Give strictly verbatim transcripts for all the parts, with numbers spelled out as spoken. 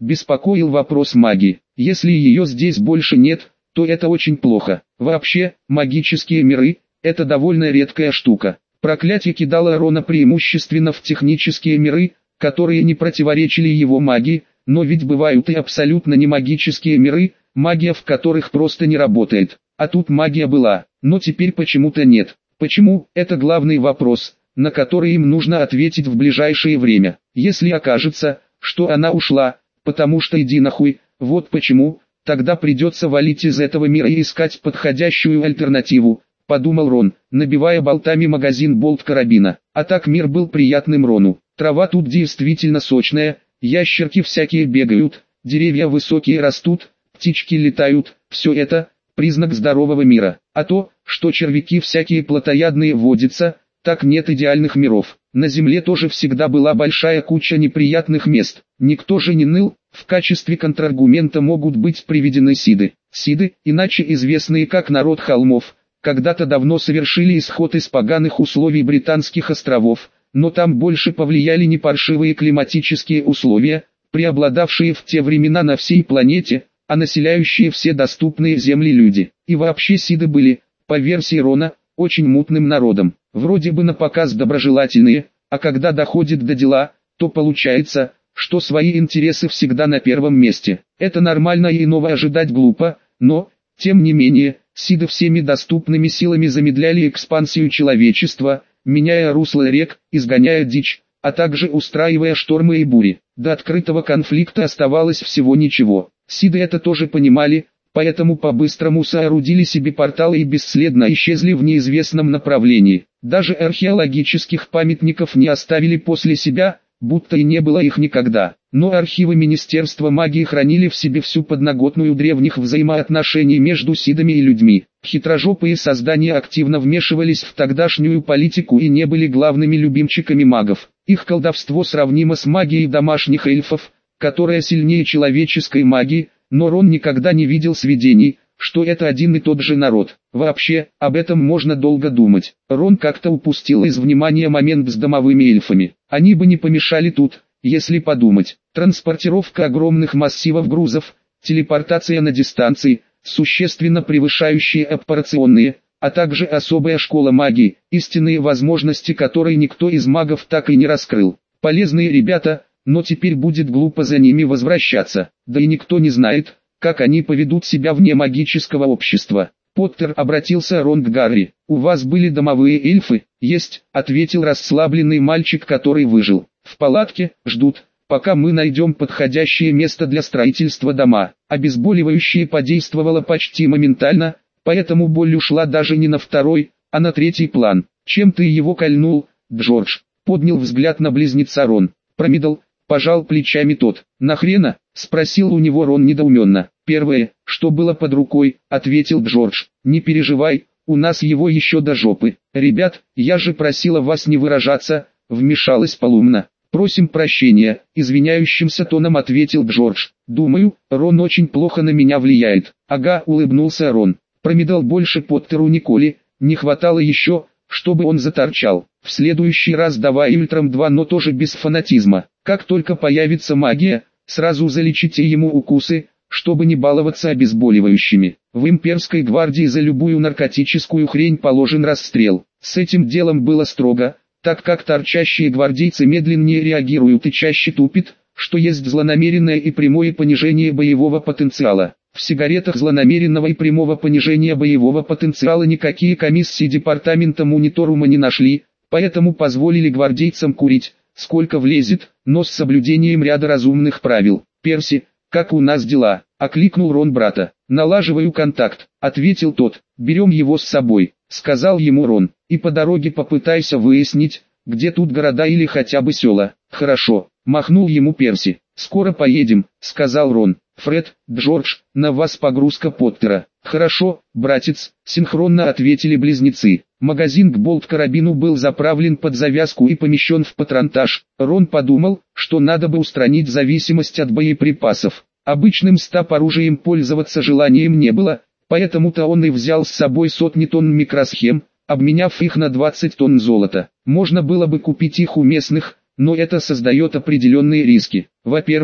беспокоил вопрос магии. Если ее здесь больше нет, то это очень плохо. Вообще, магические миры – это довольно редкая штука. Проклятие кидало Рона преимущественно в технические миры, которые не противоречили его магии, но ведь бывают и абсолютно не магические миры, магия в которых просто не работает. А тут магия была, но теперь почему-то нет. Почему? Это главный вопрос, на который им нужно ответить в ближайшее время. Если окажется, что она ушла, потому что иди нахуй, вот почему, тогда придется валить из этого мира и искать подходящую альтернативу, подумал Рон, набивая болтами магазин болт-карабина. А так мир был приятным Рону. Трава тут действительно сочная, ящерки всякие бегают, деревья высокие растут, птички летают, все это – признак здорового мира. А то, что червяки всякие плотоядные водятся, так нет идеальных миров. На земле тоже всегда была большая куча неприятных мест. Никто же не ныл, в качестве контраргумента могут быть приведены сиды. Сиды, иначе известные как народ холмов, когда-то давно совершили исход из поганых условий британских островов, но там больше повлияли не паршивые климатические условия, преобладавшие в те времена на всей планете, а населяющие все доступные земли люди. И вообще сиды были, по версии Рона, очень мутным народом. Вроде бы на показ доброжелательные, а когда доходит до дела, то получается, что свои интересы всегда на первом месте. Это нормально и иного ожидать глупо, но, тем не менее, сиды всеми доступными силами замедляли экспансию человечества, меняя русло рек, изгоняя дичь, а также устраивая штормы и бури. До открытого конфликта оставалось всего ничего. Сиды это тоже понимали, поэтому по-быстрому соорудили себе порталы и бесследно исчезли в неизвестном направлении. Даже археологических памятников не оставили после себя, будто и не было их никогда. Но архивы Министерства магии хранили в себе всю подноготную древних взаимоотношений между сидами и людьми. Хитрожопые создания активно вмешивались в тогдашнюю политику и не были главными любимчиками магов. Их колдовство сравнимо с магией домашних эльфов, которая сильнее человеческой магии, но Рон никогда не видел сведений, что это один и тот же народ. Вообще, об этом можно долго думать. Рон как-то упустил из внимания момент с домовыми эльфами. Они бы не помешали тут, если подумать. Транспортировка огромных массивов грузов, телепортация на дистанции, существенно превышающие операционные, а также особая школа магии, истинные возможности которой никто из магов так и не раскрыл. Полезные ребята, но теперь будет глупо за ними возвращаться, да и никто не знает, как они поведут себя вне магического общества. Поттер, обратился Рон к Гарри. «У вас были домовые эльфы?» «Есть», — ответил расслабленный мальчик, который выжил. «В палатке, ждут, пока мы найдем подходящее место для строительства дома». Обезболивающее подействовало почти моментально, поэтому боль ушла даже не на второй, а на третий план. «Чем ты его кольнул, Джордж?» — поднял взгляд на близнеца Рон. «Промедал», — пожал плечами тот. «Нахрена?» — спросил у него Рон недоуменно. «Первое, что было под рукой», — ответил Джордж. «Не переживай, у нас его еще до жопы». «Ребят, я же просила вас не выражаться», — вмешалась Полумна. «Просим прощения», — извиняющимся тоном ответил Джордж. «Думаю, Рон очень плохо на меня влияет». «Ага», — улыбнулся Рон. «Промедал больше Поттеру Николе, не хватало еще, чтобы он заторчал. В следующий раз давай Ультрам два, но тоже без фанатизма. Как только появится магия, сразу залечите ему укусы, чтобы не баловаться обезболивающими. В имперской гвардии за любую наркотическую хрень положен расстрел. С этим делом было строго, так как торчащие гвардейцы медленнее реагируют и чаще тупят, что есть злонамеренное и прямое понижение боевого потенциала. В сигаретах злонамеренного и прямого понижения боевого потенциала никакие комиссии департамента мониторума не нашли, поэтому позволили гвардейцам курить, сколько влезет, но с соблюдением ряда разумных правил. «Перси, как у нас дела?» — окликнул Рон брата. «Налаживаю контакт», — ответил тот. «Берем его с собой», — сказал ему Рон. «И по дороге попытайся выяснить, где тут города или хотя бы села». «Хорошо», — махнул ему Перси. «Скоро поедем», — сказал Рон. «Фред, Джордж, на вас погрузка Поттера». «Хорошо, братец», — синхронно ответили близнецы. Магазин к болт-карабину был заправлен под завязку и помещен в патронтаж. Рон подумал, что надо бы устранить зависимость от боеприпасов. Обычным стаб-оружием пользоваться желанием не было, поэтому-то он и взял с собой сотни тонн микросхем, обменяв их на двадцать тонн золота. Можно было бы купить их у местных, но это создает определенные риски. Во-первых,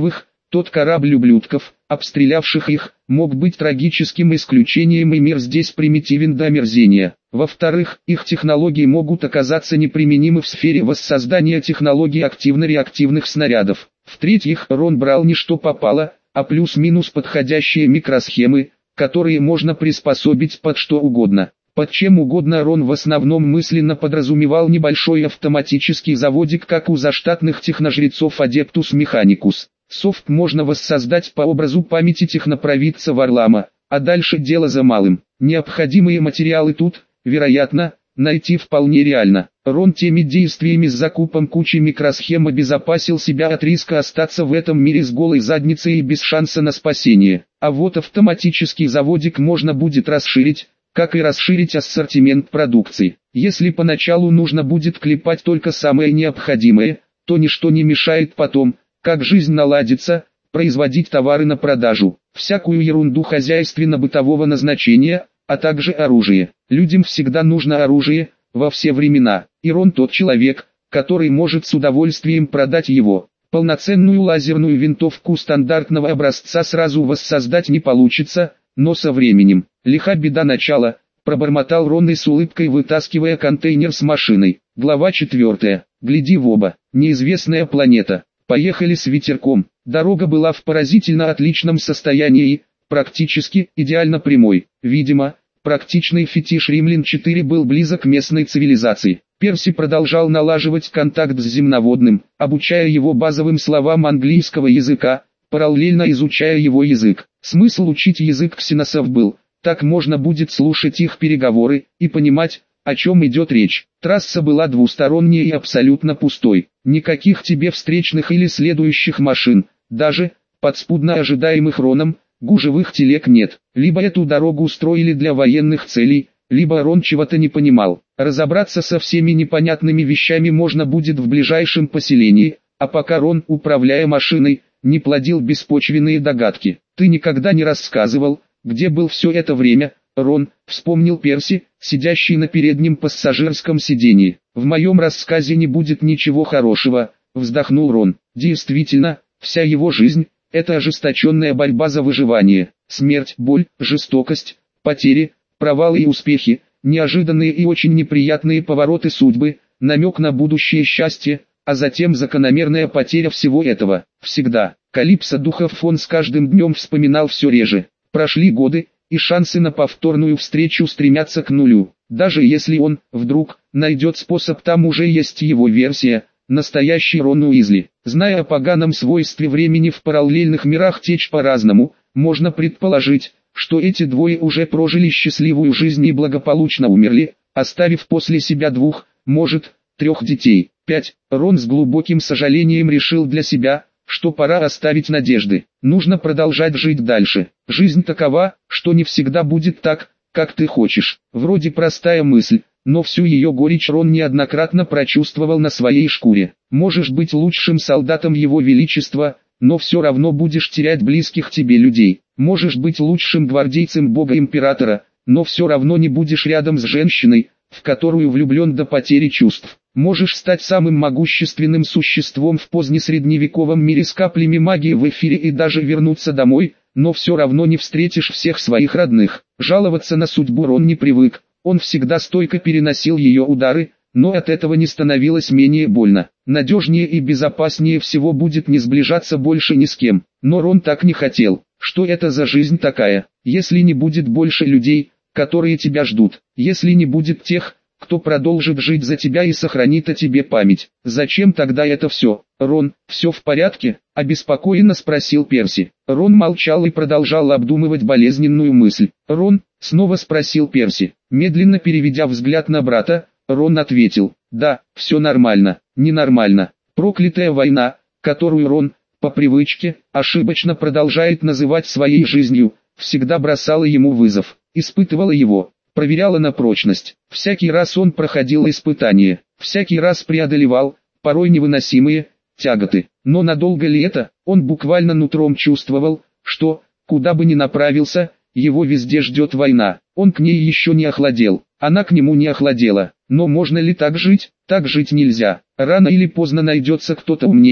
Тот корабль ублюдков, обстрелявших их, мог быть трагическим исключением, и мир здесь примитивен до омерзения. Во-вторых, их технологии могут оказаться неприменимы в сфере воссоздания технологий активно-реактивных снарядов. В-третьих, Рон брал не что попало, а плюс-минус подходящие микросхемы, которые можно приспособить под что угодно. Под чем угодно Рон в основном мысленно подразумевал небольшой автоматический заводик, как у заштатных техножрецов Adeptus Mechanicus. Софт можно воссоздать по образу памяти технопровидца Варлама, а дальше дело за малым. Необходимые материалы тут, вероятно, найти вполне реально. Рон теми действиями с закупом кучи микросхем обезопасил себя от риска остаться в этом мире с голой задницей и без шанса на спасение. А вот автоматический заводик можно будет расширить, как и расширить ассортимент продукции. Если поначалу нужно будет клепать только самое необходимое, то ничто не мешает потом, как жизнь наладится, производить товары на продажу, всякую ерунду хозяйственно-бытового назначения, а также оружие. Людям всегда нужно оружие, во все времена, и Рон тот человек, который может с удовольствием продать его. Полноценную лазерную винтовку стандартного образца сразу воссоздать не получится, но со временем. Лиха беда начала, пробормотал Рон и с улыбкой вытаскивая контейнер с машиной. Глава четвертая. Гляди в оба. Неизвестная планета. Поехали с ветерком. Дорога была в поразительно отличном состоянии, практически идеально прямой. Видимо, практичный фетиш Римлян четыре был близок к местной цивилизации. Перси продолжал налаживать контакт с земноводным, обучая его базовым словам английского языка, параллельно изучая его язык. Смысл учить язык ксеносов был, так можно будет слушать их переговоры и понимать, о чем идет речь. Трасса была двусторонней и абсолютно пустой. Никаких тебе встречных или следующих машин, даже, подспудно ожидаемых Роном, гужевых телег нет. Либо эту дорогу устроили для военных целей, либо Рон чего-то не понимал. Разобраться со всеми непонятными вещами можно будет в ближайшем поселении, а пока Рон, управляя машиной, не плодил беспочвенные догадки. «Ты никогда не рассказывал, где был все это время, Рон», — вспомнил Перси, сидящий на переднем пассажирском сиденье. «В моем рассказе не будет ничего хорошего», — вздохнул Рон. Действительно, вся его жизнь — это ожесточенная борьба за выживание. Смерть, боль, жестокость, потери, провалы и успехи, неожиданные и очень неприятные повороты судьбы, намек на будущее счастье, а затем закономерная потеря всего этого. Всегда. Калипсо духов фон с каждым днем вспоминал все реже. Прошли годы, и шансы на повторную встречу стремятся к нулю. Даже если он, вдруг, найдет способ, там уже есть его версия, настоящий Рон Уизли. Зная о поганом свойстве времени в параллельных мирах течь по-разному, можно предположить, что эти двое уже прожили счастливую жизнь и благополучно умерли, оставив после себя двух, может, трех детей. пять. Рон с глубоким сожалением решил для себя, что пора оставить надежды. Нужно продолжать жить дальше. Жизнь такова, что не всегда будет так, как ты хочешь. Вроде простая мысль, но всю ее горечь Рон неоднократно прочувствовал на своей шкуре. Можешь быть лучшим солдатом Его Величества, но все равно будешь терять близких тебе людей. Можешь быть лучшим гвардейцем Бога-Императора, но все равно не будешь рядом с женщиной, в которую влюблен до потери чувств. Можешь стать самым могущественным существом в позднесредневековом мире с каплями магии в эфире и даже вернуться домой, но все равно не встретишь всех своих родных. Жаловаться на судьбу Рон не привык, он всегда стойко переносил ее удары, но от этого не становилось менее больно. Надежнее и безопаснее всего будет не сближаться больше ни с кем, но Рон так не хотел. Что это за жизнь такая, если не будет больше людей, которые тебя ждут, если не будет тех, кто продолжит жить за тебя и сохранит о тебе память? Зачем тогда это все? Рон, все в порядке? Обеспокоенно спросил Перси. Рон молчал и продолжал обдумывать болезненную мысль. Рон, снова спросил Перси. Медленно переведя взгляд на брата, Рон ответил: да, все нормально, ненормально. Проклятая война, которую Рон, по привычке, ошибочно продолжает называть своей жизнью, всегда бросала ему вызов, испытывала его, проверяла на прочность. Всякий раз он проходил испытания, всякий раз преодолевал, порой невыносимые, тяготы. Но надолго ли это? Он буквально нутром чувствовал, что, куда бы ни направился, его везде ждет война. Он к ней еще не охладел, она к нему не охладела. Но можно ли так жить? Так жить нельзя. Рано или поздно найдется кто-то умнее,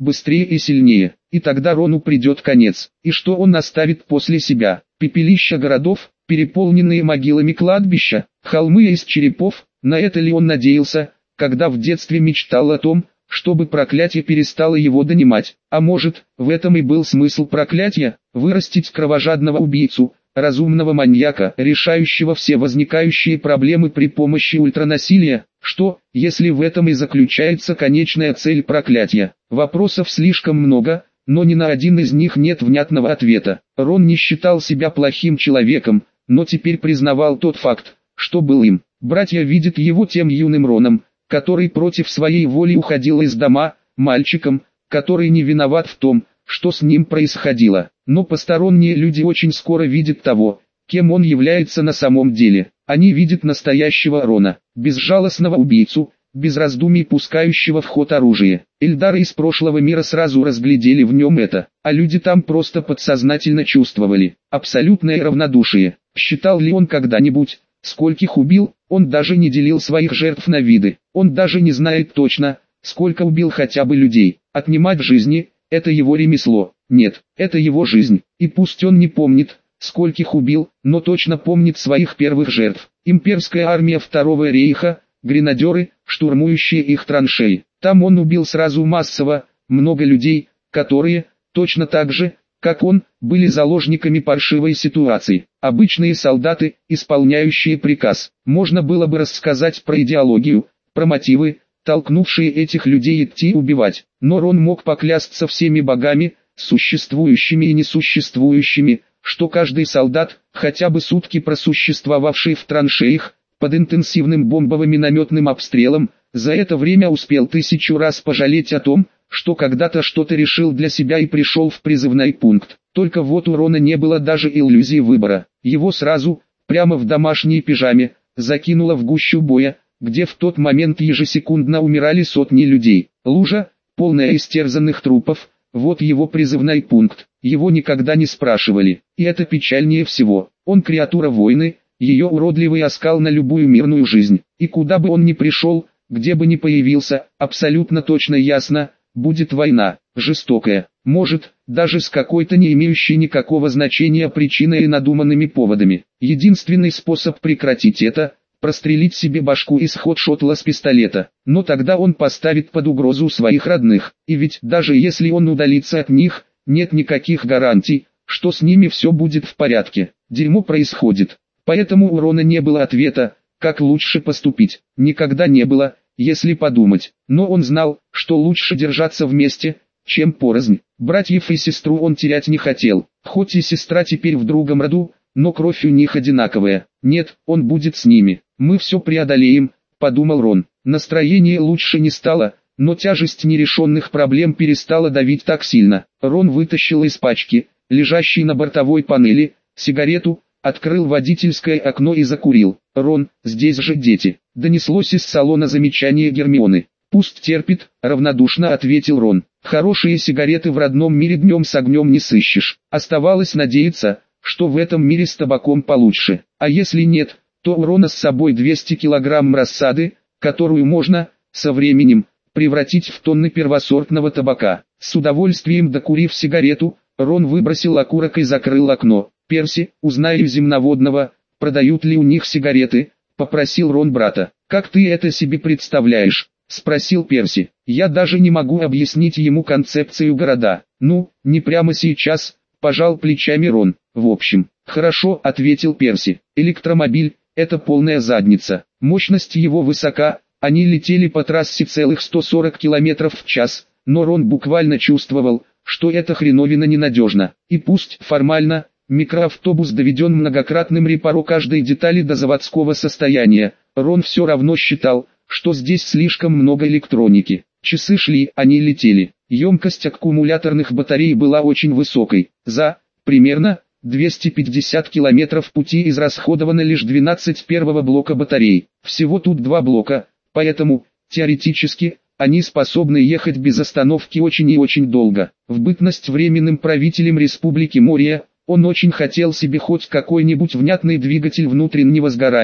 быстрее и сильнее, и тогда Рону придет конец. И что он оставит после себя? Пепелища городов, переполненные могилами кладбища, холмы из черепов. На это ли он надеялся, когда в детстве мечтал о том, чтобы проклятие перестало его донимать? А может, в этом и был смысл проклятия – вырастить кровожадного убийцу, разумного маньяка, решающего все возникающие проблемы при помощи ультранасилия? Что, если в этом и заключается конечная цель проклятия? Вопросов слишком много, но ни на один из них нет внятного ответа. Рон не считал себя плохим человеком, но теперь признавал тот факт, что был им. Братья видят его тем юным Роном, который против своей воли уходил из дома, мальчиком, который не виноват в том, что с ним происходило. Но посторонние люди очень скоро видят того, кем он является на самом деле. Они видят настоящего Рона, безжалостного убийцу, без раздумий пускающего в ход оружие. Эльдары из прошлого мира сразу разглядели в нем это, а люди там просто подсознательно чувствовали абсолютное равнодушие. Считал ли он когда-нибудь, скольких убил? Он даже не делил своих жертв на виды. Он даже не знает точно, сколько убил хотя бы людей. Отнимать жизни – это его ремесло. Нет, это его жизнь. И пусть он не помнит, скольких убил, но точно помнит своих первых жертв. Имперская армия Второго рейха, гренадеры, штурмующие их траншеи. Там он убил сразу массово, много людей, которые, точно так же, как он, были заложниками паршивой ситуации. Обычные солдаты, исполняющие приказ. Можно было бы рассказать про идеологию, про мотивы, толкнувшие этих людей идти убивать. Но Рон мог поклясться всеми богами, существующими и несуществующими, что каждый солдат, хотя бы сутки просуществовавший в траншеях, под интенсивным бомбово-минометным обстрелом, за это время успел тысячу раз пожалеть о том, что когда-то что-то решил для себя и пришел в призывной пункт. Только вот у Рона не было даже иллюзии выбора. Его сразу, прямо в домашней пижаме, закинуло в гущу боя, где в тот момент ежесекундно умирали сотни людей. Лужа, полная истерзанных трупов, вот его призывной пункт. Его никогда не спрашивали. И это печальнее всего. Он креатура войны, ее уродливый оскал на любую мирную жизнь. И куда бы он ни пришел, где бы ни появился, абсолютно точно ясно, будет война, жестокая, может, даже с какой-то не имеющей никакого значения причиной и надуманными поводами. Единственный способ прекратить это – прострелить себе башку из ходшотла с пистолета. Но тогда он поставит под угрозу своих родных. И ведь даже если он удалится от них, нет никаких гарантий, что с ними все будет в порядке. Дерьмо происходит. Поэтому у Рона не было ответа, как лучше поступить. Никогда не было, если подумать. Но он знал, что лучше держаться вместе, чем порознь. Братьев и сестру он терять не хотел. Хоть и сестра теперь в другом роду, но кровь у них одинаковая. Нет, он будет с ними. Мы все преодолеем, подумал Рон. Настроение лучше не стало, но тяжесть нерешенных проблем перестала давить так сильно. Рон вытащил из пачки, лежащей на бортовой панели, сигарету, открыл водительское окно и закурил. «Рон, здесь же дети», — донеслось из салона замечание Гермионы. «Пусть терпит», — равнодушно ответил Рон. «Хорошие сигареты в родном мире днем с огнем не сыщешь». Оставалось надеяться, что в этом мире с табаком получше. А если нет, то у Рона с собой двести килограмм рассады, которую можно, со временем, превратить в тонны первосортного табака. С удовольствием докурив сигарету, Рон выбросил окурок и закрыл окно. «Перси, узнай у земноводного, продают ли у них сигареты», — попросил Рон брата. «Как ты это себе представляешь?» — спросил Перси. «Я даже не могу объяснить ему концепцию города». «Ну, не прямо сейчас», — пожал плечами Рон. «В общем, хорошо», — ответил Перси. «Электромобиль — это полная задница. Мощность его высока, они летели по трассе целых сто сорок километров в час, но Рон буквально чувствовал, что эта хреновина ненадежна. И пусть, формально, микроавтобус доведен многократным репаро каждой детали до заводского состояния, Рон все равно считал, что здесь слишком много электроники. Часы шли, они летели. Емкость аккумуляторных батарей была очень высокой. За, примерно, двести пятьдесят километров пути израсходовано лишь двенадцать первого блока батарей. Всего тут два блока, поэтому, теоретически, они способны ехать без остановки очень и очень долго. В бытность временным правителем Республики Мория, он очень хотел себе хоть какой-нибудь внятный двигатель внутреннего сгорания,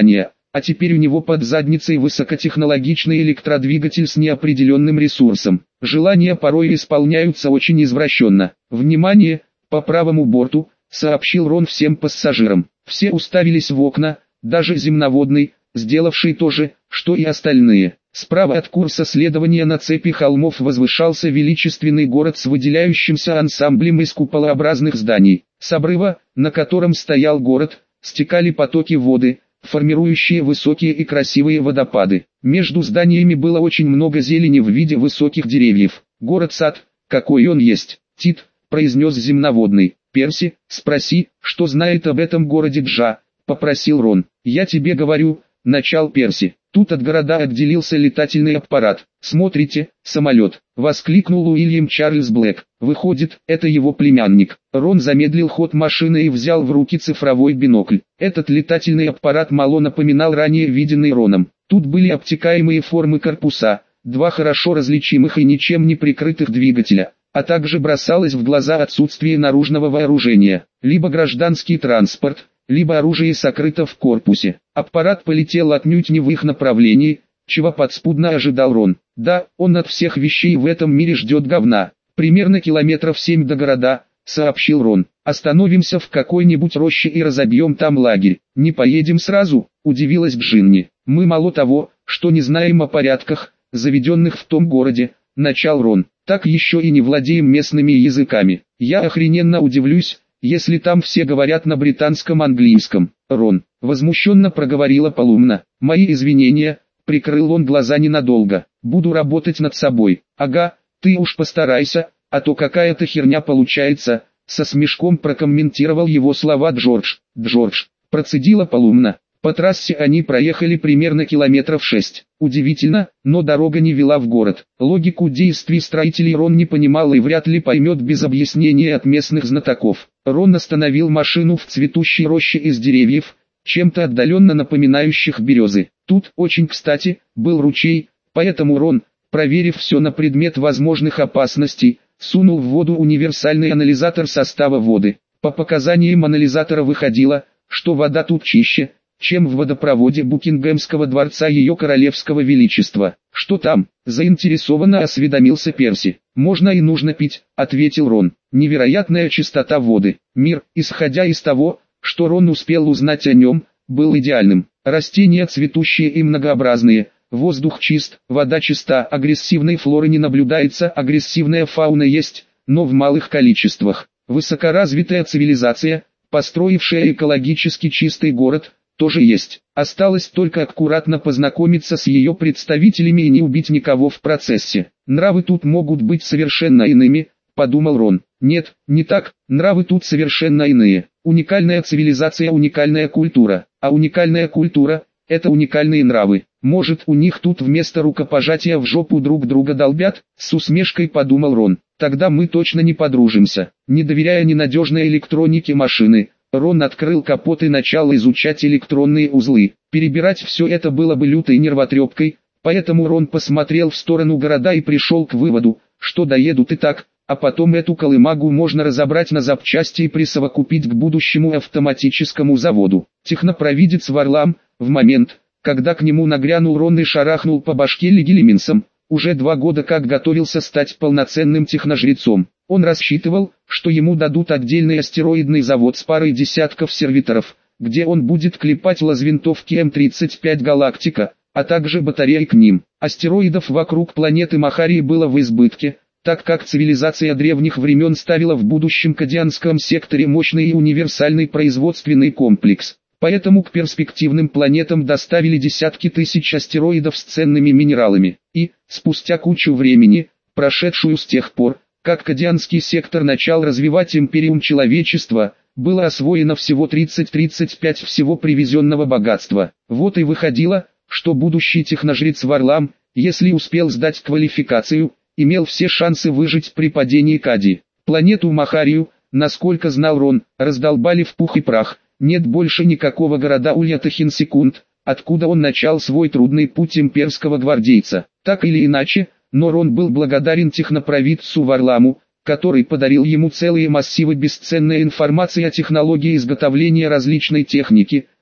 а теперь у него под задницей высокотехнологичный электродвигатель с неопределенным ресурсом. Желания порой исполняются очень извращенно. «Внимание, по правому борту», — сообщил Рон всем пассажирам. Все уставились в окна, даже земноводный, сделавший то же, что и остальные. Справа от курса следования на цепи холмов возвышался величественный город с выделяющимся ансамблем из куполообразных зданий. С обрыва, на котором стоял город, стекали потоки воды, формирующие высокие и красивые водопады. Между зданиями было очень много зелени в виде высоких деревьев. «Город-сад, какой он есть, Тит», — произнес земноводный. «Перси, спроси, что знает об этом городе Джа», — попросил Рон. «Я тебе говорю», — начал Перси. Тут от города отделился летательный аппарат. «Смотрите, самолет!» — воскликнул Уильям Чарльз Блэк. «Выходит, это его племянник». Рон замедлил ход машины и взял в руки цифровой бинокль. Этот летательный аппарат мало напоминал ранее виденный Роном. Тут были обтекаемые формы корпуса, два хорошо различимых и ничем не прикрытых двигателя, а также бросалось в глаза отсутствие наружного вооружения, либо гражданский транспорт, либо оружие сокрыто в корпусе. Аппарат полетел отнюдь не в их направлении, чего подспудно ожидал Рон. «Да, он от всех вещей в этом мире ждет говна. Примерно километров семь до города», — сообщил Рон. «Остановимся в какой-нибудь роще и разобьем там лагерь». «Не поедем сразу», — удивилась Джинни. «Мы мало того, что не знаем о порядках, заведенных в том городе», — начал Рон. «Так еще и не владеем местными языками. Я охрененно удивлюсь, если там все говорят на британском английском». «Рон», — возмущенно проговорила Полумна. «Мои извинения», — прикрыл он глаза ненадолго. «Буду работать над собой». «Ага, ты уж постарайся, а то какая-то херня получается», — со смешком прокомментировал его слова Джордж. «Джордж», — процедила Полумна. По трассе они проехали примерно километров шесть. Удивительно, но дорога не вела в город. Логику действий строителей Рон не понимал и вряд ли поймет без объяснения от местных знатоков. Рон остановил машину в цветущей роще из деревьев, чем-то отдаленно напоминающих березы. Тут, очень кстати, был ручей, поэтому Рон, проверив все на предмет возможных опасностей, сунул в воду универсальный анализатор состава воды. По показаниям анализатора выходило, что вода тут чище, чем в водопроводе Букингемского дворца Ее Королевского Величества. «Что там?» – заинтересованно осведомился Перси. «Можно и нужно пить», – ответил Рон. Невероятная чистота воды. Мир, исходя из того, что Рон успел узнать о нем, был идеальным. Растения цветущие и многообразные, воздух чист, вода чиста, агрессивной флоры не наблюдается, агрессивная фауна есть, но в малых количествах. Высокоразвитая цивилизация, построившая экологически чистый город, тоже есть. Осталось только аккуратно познакомиться с ее представителями и не убить никого в процессе. «Нравы тут могут быть совершенно иными», — подумал Рон. «Нет, не так, нравы тут совершенно иные. Уникальная цивилизация, уникальная культура, а уникальная культура — это уникальные нравы. Может, у них тут вместо рукопожатия в жопу друг друга долбят?» — с усмешкой подумал Рон. «Тогда мы точно не подружимся». Не доверяя ненадежной электронике машины, Рон открыл капот и начал изучать электронные узлы. Перебирать все это было бы лютой нервотрепкой, поэтому Рон посмотрел в сторону города и пришел к выводу, что доедут и так, а потом эту колымагу можно разобрать на запчасти и присовокупить к будущему автоматическому заводу. Технопровидец Варлам, в момент, когда к нему нагрянул Рон и шарахнул по башке Легилиминсом, уже два года как готовился стать полноценным техножрецом. Он рассчитывал, что ему дадут отдельный астероидный завод с парой десятков сервиторов, где он будет клепать лазвинтовки эм тридцать пять «Галактика», а также батареи к ним. Астероидов вокруг планеты Махарии было в избытке, так как цивилизация древних времен ставила в будущем Кадианском секторе мощный и универсальный производственный комплекс. Поэтому к перспективным планетам доставили десятки тысяч астероидов с ценными минералами. И, спустя кучу времени, прошедшую с тех пор, как Кадианский сектор начал развивать империум человечества, было освоено всего тридцать-тридцать пять всего привезенного богатства. Вот и выходило, что будущий техножрец Варлам, если успел сдать квалификацию, имел все шансы выжить при падении Кади. Планету Махарию, насколько знал Рон, раздолбали в пух и прах. Нет больше никакого города Улья-Тахин-Секунд, откуда он начал свой трудный путь имперского гвардейца. Так или иначе, но Рон был благодарен технопровидцу Варламу, который подарил ему целые массивы бесценной информации о технологии изготовления различной техники,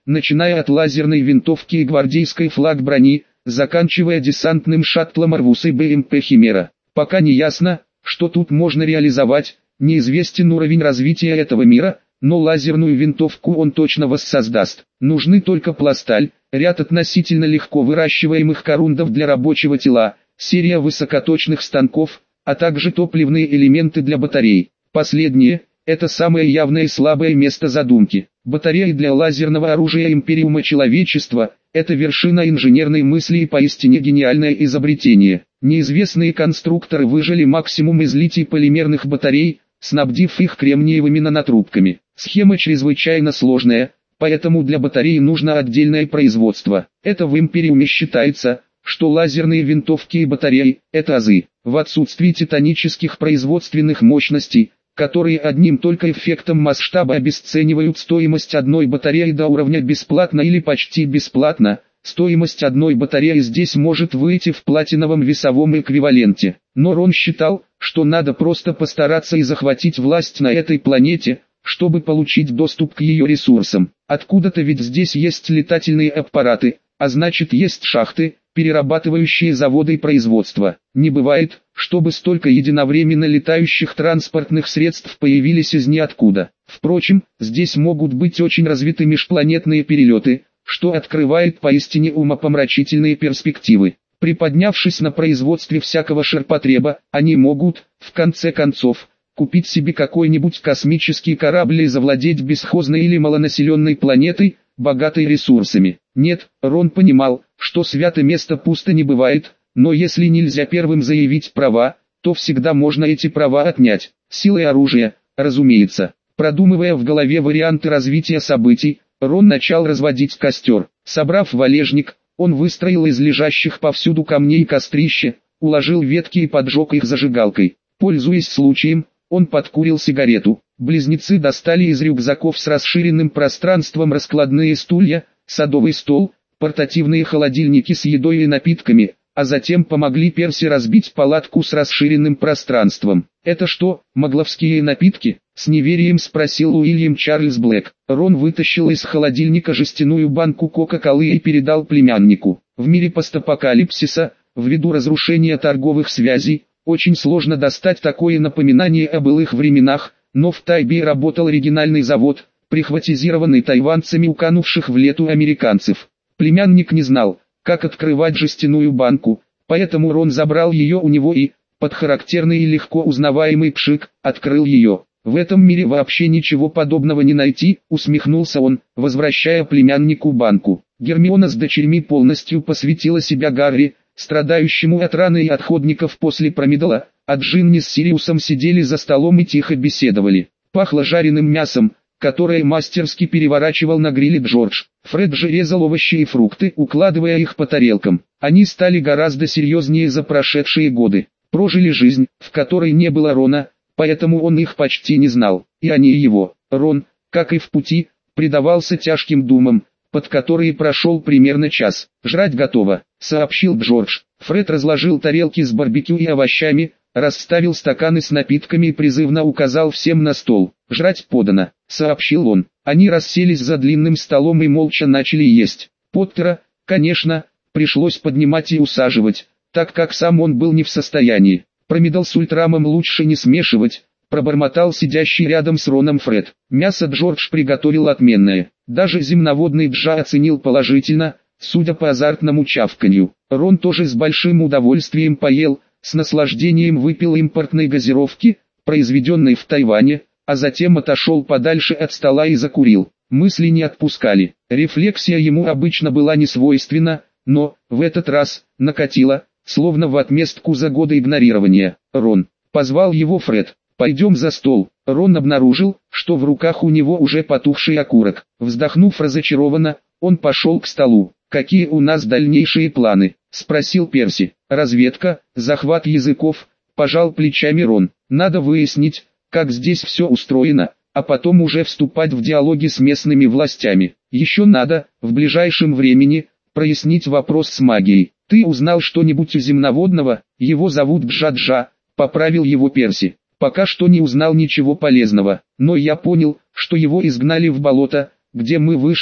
начиная от лазерной винтовки и гвардейской флаг брони, заканчивая десантным шаттлом Арвус и бэ эм пэ Химера. Пока не ясно, что тут можно реализовать, неизвестен уровень развития этого мира, но лазерную винтовку он точно воссоздаст. Нужны только пласталь, ряд относительно легко выращиваемых корундов для рабочего тела, серия высокоточных станков, а также топливные элементы для батарей. Последнее – это самое явное и слабое место задумки. Батареи для лазерного оружия Империума человечества – это вершина инженерной мысли и поистине гениальное изобретение. Неизвестные конструкторы выжали максимум из литий-полимерных батарей, снабдив их кремниевыми нанотрубками. Схема чрезвычайно сложная, поэтому для батареи нужно отдельное производство. Это в Империуме считается, что лазерные винтовки и батареи – это азы. В отсутствии титанических производственных мощностей, которые одним только эффектом масштаба обесценивают стоимость одной батареи до уровня бесплатно или почти бесплатно, стоимость одной батареи здесь может выйти в платиновом весовом эквиваленте. Но Рон считал, что надо просто постараться и захватить власть на этой планете, чтобы получить доступ к ее ресурсам. Откуда-то ведь здесь есть летательные аппараты, а значит есть шахты, перерабатывающие заводы и производства. Не бывает, чтобы столько единовременно летающих транспортных средств появились из ниоткуда. Впрочем, здесь могут быть очень развиты межпланетные перелеты, что открывает поистине умопомрачительные перспективы. Приподнявшись на производстве всякого ширпотреба, они могут, в конце концов, купить себе какой-нибудь космический корабль и завладеть бесхозной или малонаселенной планетой, богатой ресурсами. Нет, Рон понимал, что свято место пусто не бывает, но если нельзя первым заявить права, то всегда можно эти права отнять. Силой оружия, разумеется. Продумывая в голове варианты развития событий, Рон начал разводить костер. Собрав валежник, он выстроил из лежащих повсюду камней кострище, уложил ветки и поджег их зажигалкой. Пользуясь случаем, он подкурил сигарету. Близнецы достали из рюкзаков с расширенным пространством раскладные стулья, садовый стол, портативные холодильники с едой и напитками, а затем помогли Перси разбить палатку с расширенным пространством. «Это что, магловские напитки?» — с неверием спросил Уильям Чарльз Блэк. Рон вытащил из холодильника жестяную банку Кока-Колы и передал племяннику. В мире постапокалипсиса, ввиду разрушения торговых связей, очень сложно достать такое напоминание о былых временах, но в Тайбе работал оригинальный завод, прихватизированный тайванцами уканувших в лету американцев. Племянник не знал, как открывать жестяную банку, поэтому Рон забрал ее у него и, под характерный и легко узнаваемый пшик, открыл ее. «В этом мире вообще ничего подобного не найти», — усмехнулся он, возвращая племяннику банку. Гермиона с дочерьми полностью посвятила себя Гарри, страдающему от раны и отходников после промедола, а Джинни с Сириусом сидели за столом и тихо беседовали. Пахло жареным мясом, которое мастерски переворачивал на гриле Джордж. Фред же резал овощи и фрукты, укладывая их по тарелкам. Они стали гораздо серьезнее за прошедшие годы. Прожили жизнь, в которой не было Рона, поэтому он их почти не знал, и они его. Рон, как и в пути, предавался тяжким думам, под которые прошел примерно час. «Жрать готово», — сообщил Джордж. Фред разложил тарелки с барбекю и овощами, расставил стаканы с напитками и призывно указал всем на стол. «Жрать подано», — сообщил он. Они расселись за длинным столом и молча начали есть. Поттера, конечно, пришлось поднимать и усаживать, так как сам он был не в состоянии. «Промедол с ультрамом лучше не смешивать», — пробормотал сидящий рядом с Роном Фред. Мясо Джордж приготовил отменное. Даже земноводный Джа оценил положительно, судя по азартному чавканью. Рон тоже с большим удовольствием поел, с наслаждением выпил импортной газировки, произведенной в Тайване, а затем отошел подальше от стола и закурил. Мысли не отпускали. Рефлексия ему обычно была не свойственна, но, в этот раз, накатила, словно в отместку за годы игнорирования. «Рон», — позвал его Фред, — «пойдем за стол». Рон обнаружил, что в руках у него уже потухший окурок. Вздохнув разочарованно, он пошел к столу. «Какие у нас дальнейшие планы?» — спросил Перси. «Разведка, захват языков», — пожал плечами Рон. «Надо выяснить, как здесь все устроено, а потом уже вступать в диалоги с местными властями. Еще надо, в ближайшем времени, прояснить вопрос с магией. Ты узнал что-нибудь у земноводного? Его зовут Джа-Джа», — поправил его Перси. «Пока что не узнал ничего полезного, но я понял, что его изгнали в болото, где мы вышли,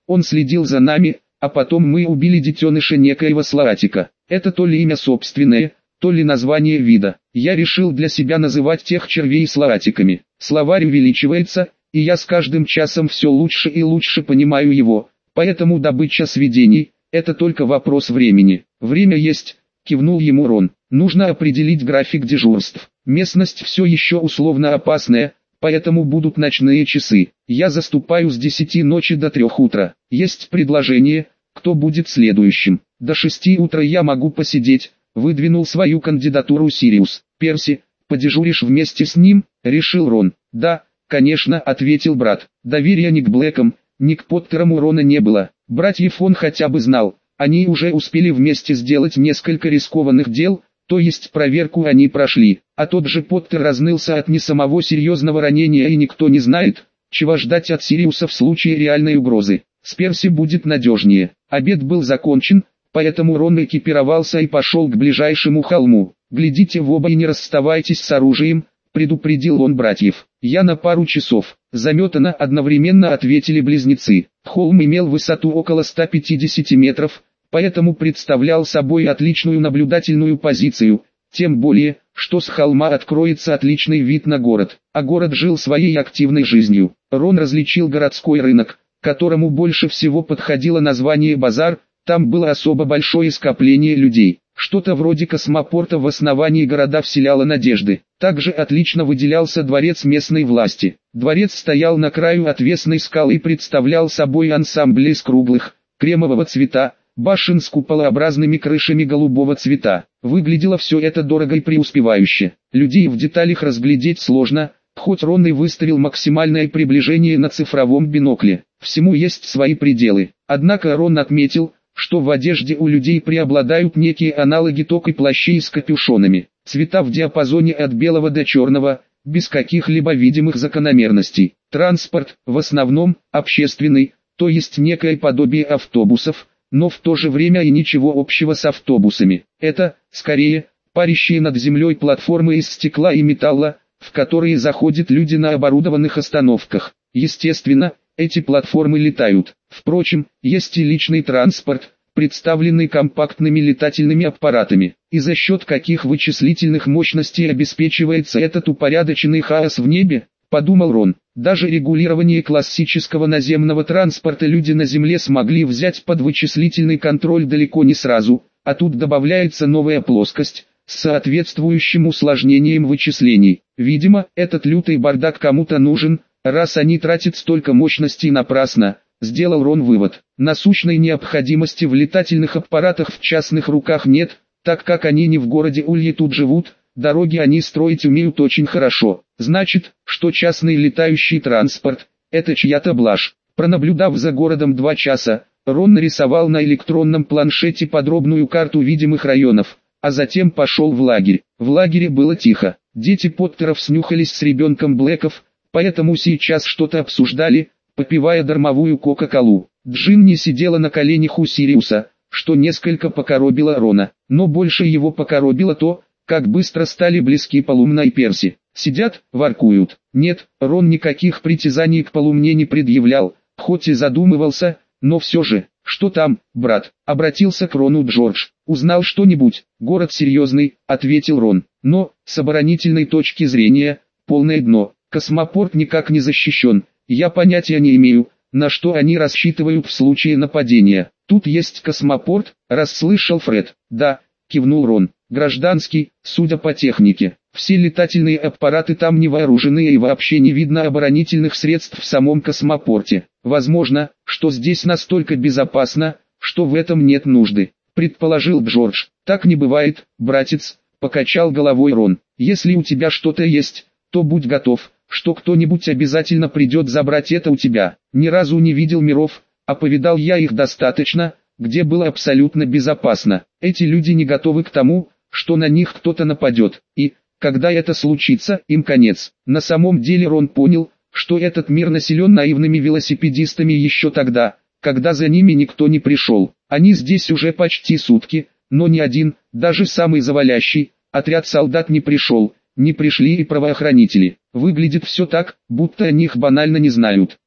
Он следил за нами, а потом мы убили детеныша некоего Слаатика. Это то ли имя собственное, то ли название вида. Я решил для себя называть тех червей Слаатиками. Словарь увеличивается, и я с каждым часом все лучше и лучше понимаю его, поэтому добыча сведений – это только вопрос времени. Время есть, кивнул ему Рон. Нужно определить график дежурств. Местность все еще условно опасная, поэтому будут ночные часы. Я заступаю с десяти ночи до трех утра. Есть предложение, кто будет следующим. До шести утра я могу посидеть, выдвинул свою кандидатуру Сириус. Перси, подежуришь вместе с ним, решил Рон. Да, конечно, ответил брат. Доверия ни к Блэкам, ни к Поттерам у Рона не было. Братьев он хотя бы знал, они уже успели вместе сделать несколько рискованных дел, то есть проверку они прошли, а тот же Поттер разнылся от не самого серьезного ранения и никто не знает, чего ждать от Сириуса в случае реальной угрозы. С Перси будет надежнее. Обед был закончен, поэтому Рон экипировался и пошел к ближайшему холму. «Глядите в оба и не расставайтесь с оружием», — предупредил он братьев. «Я на пару часов». Заметано одновременно ответили близнецы. Холм имел высоту около ста пятидесяти метров, поэтому представлял собой отличную наблюдательную позицию, тем более, что с холма откроется отличный вид на город, а город жил своей активной жизнью. Рон различил городской рынок, которому больше всего подходило название «базар», там было особо большое скопление людей. Что-то вроде космопорта в основании города вселяло надежды. Также отлично выделялся дворец местной власти. Дворец стоял на краю отвесной скалы и представлял собой ансамбль из круглых, кремового цвета, башен с куполообразными крышами голубого цвета. Выглядело все это дорого и преуспевающе. Людей в деталях разглядеть сложно, хоть Рон и выставил максимальное приближение на цифровом бинокле. Всему есть свои пределы. Однако Рон отметил, что в одежде у людей преобладают некие аналоги ток и плащей с капюшонами. Цвета в диапазоне от белого до черного, без каких-либо видимых закономерностей. Транспорт, в основном, общественный, то есть некое подобие автобусов, но в то же время и ничего общего с автобусами. Это, скорее, парящие над землей платформы из стекла и металла, в которые заходят люди на оборудованных остановках. Естественно, эти платформы летают. Впрочем, есть и личный транспорт, представленный компактными летательными аппаратами. И за счет каких вычислительных мощностей обеспечивается этот упорядоченный хаос в небе, подумал Рон. Даже регулирование классического наземного транспорта люди на Земле смогли взять под вычислительный контроль далеко не сразу, а тут добавляется новая плоскость, с соответствующим усложнением вычислений. Видимо, этот лютый бардак кому-то нужен, раз они тратят столько мощностей напрасно, сделал Рон вывод. Насущной необходимости в летательных аппаратах в частных руках нет, так как они не в городе Улье тут живут, дороги они строить умеют очень хорошо. Значит, что частный летающий транспорт – это чья-то блажь. Пронаблюдав за городом два часа, Рон нарисовал на электронном планшете подробную карту видимых районов, а затем пошел в лагерь. В лагере было тихо. Дети Поттеров снюхались с ребенком Блэков, поэтому сейчас что-то обсуждали, попивая дармовую кока-колу. Джинни сидела на коленях у Сириуса, что несколько покоробило Рона, но больше его покоробило то, как быстро стали близки Полумна и Перси. Сидят, воркуют. Нет, Рон никаких притязаний к Полумне не предъявлял, хоть и задумывался, но все же. «Что там, брат?» — обратился к Рону Джордж. «Узнал что-нибудь?» «Город серьезный», — ответил Рон. «Но, с оборонительной точки зрения, полное дно. Космопорт никак не защищен. Я понятия не имею, на что они рассчитывают в случае нападения. Тут есть космопорт», — расслышал Фред. «Да», — кивнул Рон. «Гражданский, судя по технике. Все летательные аппараты там не вооружены и вообще не видно оборонительных средств в самом космопорте. Возможно, что здесь настолько безопасно, что в этом нет нужды», — предположил Джордж. «Так не бывает, братец», — покачал головой Рон. «Если у тебя что-то есть, то будь готов, что кто-нибудь обязательно придет забрать это у тебя. Ни разу не видел миров, а повидал я их достаточно, где было абсолютно безопасно. Эти люди не готовы к тому, что на них кто-то нападет, и, когда это случится, им конец». На самом деле Рон понял, что этот мир населен наивными велосипедистами еще тогда, когда за ними никто не пришел. Они здесь уже почти сутки, но ни один, даже самый завалящий, отряд солдат не пришел, не пришли и правоохранители. Выглядит все так, будто о них банально не знают.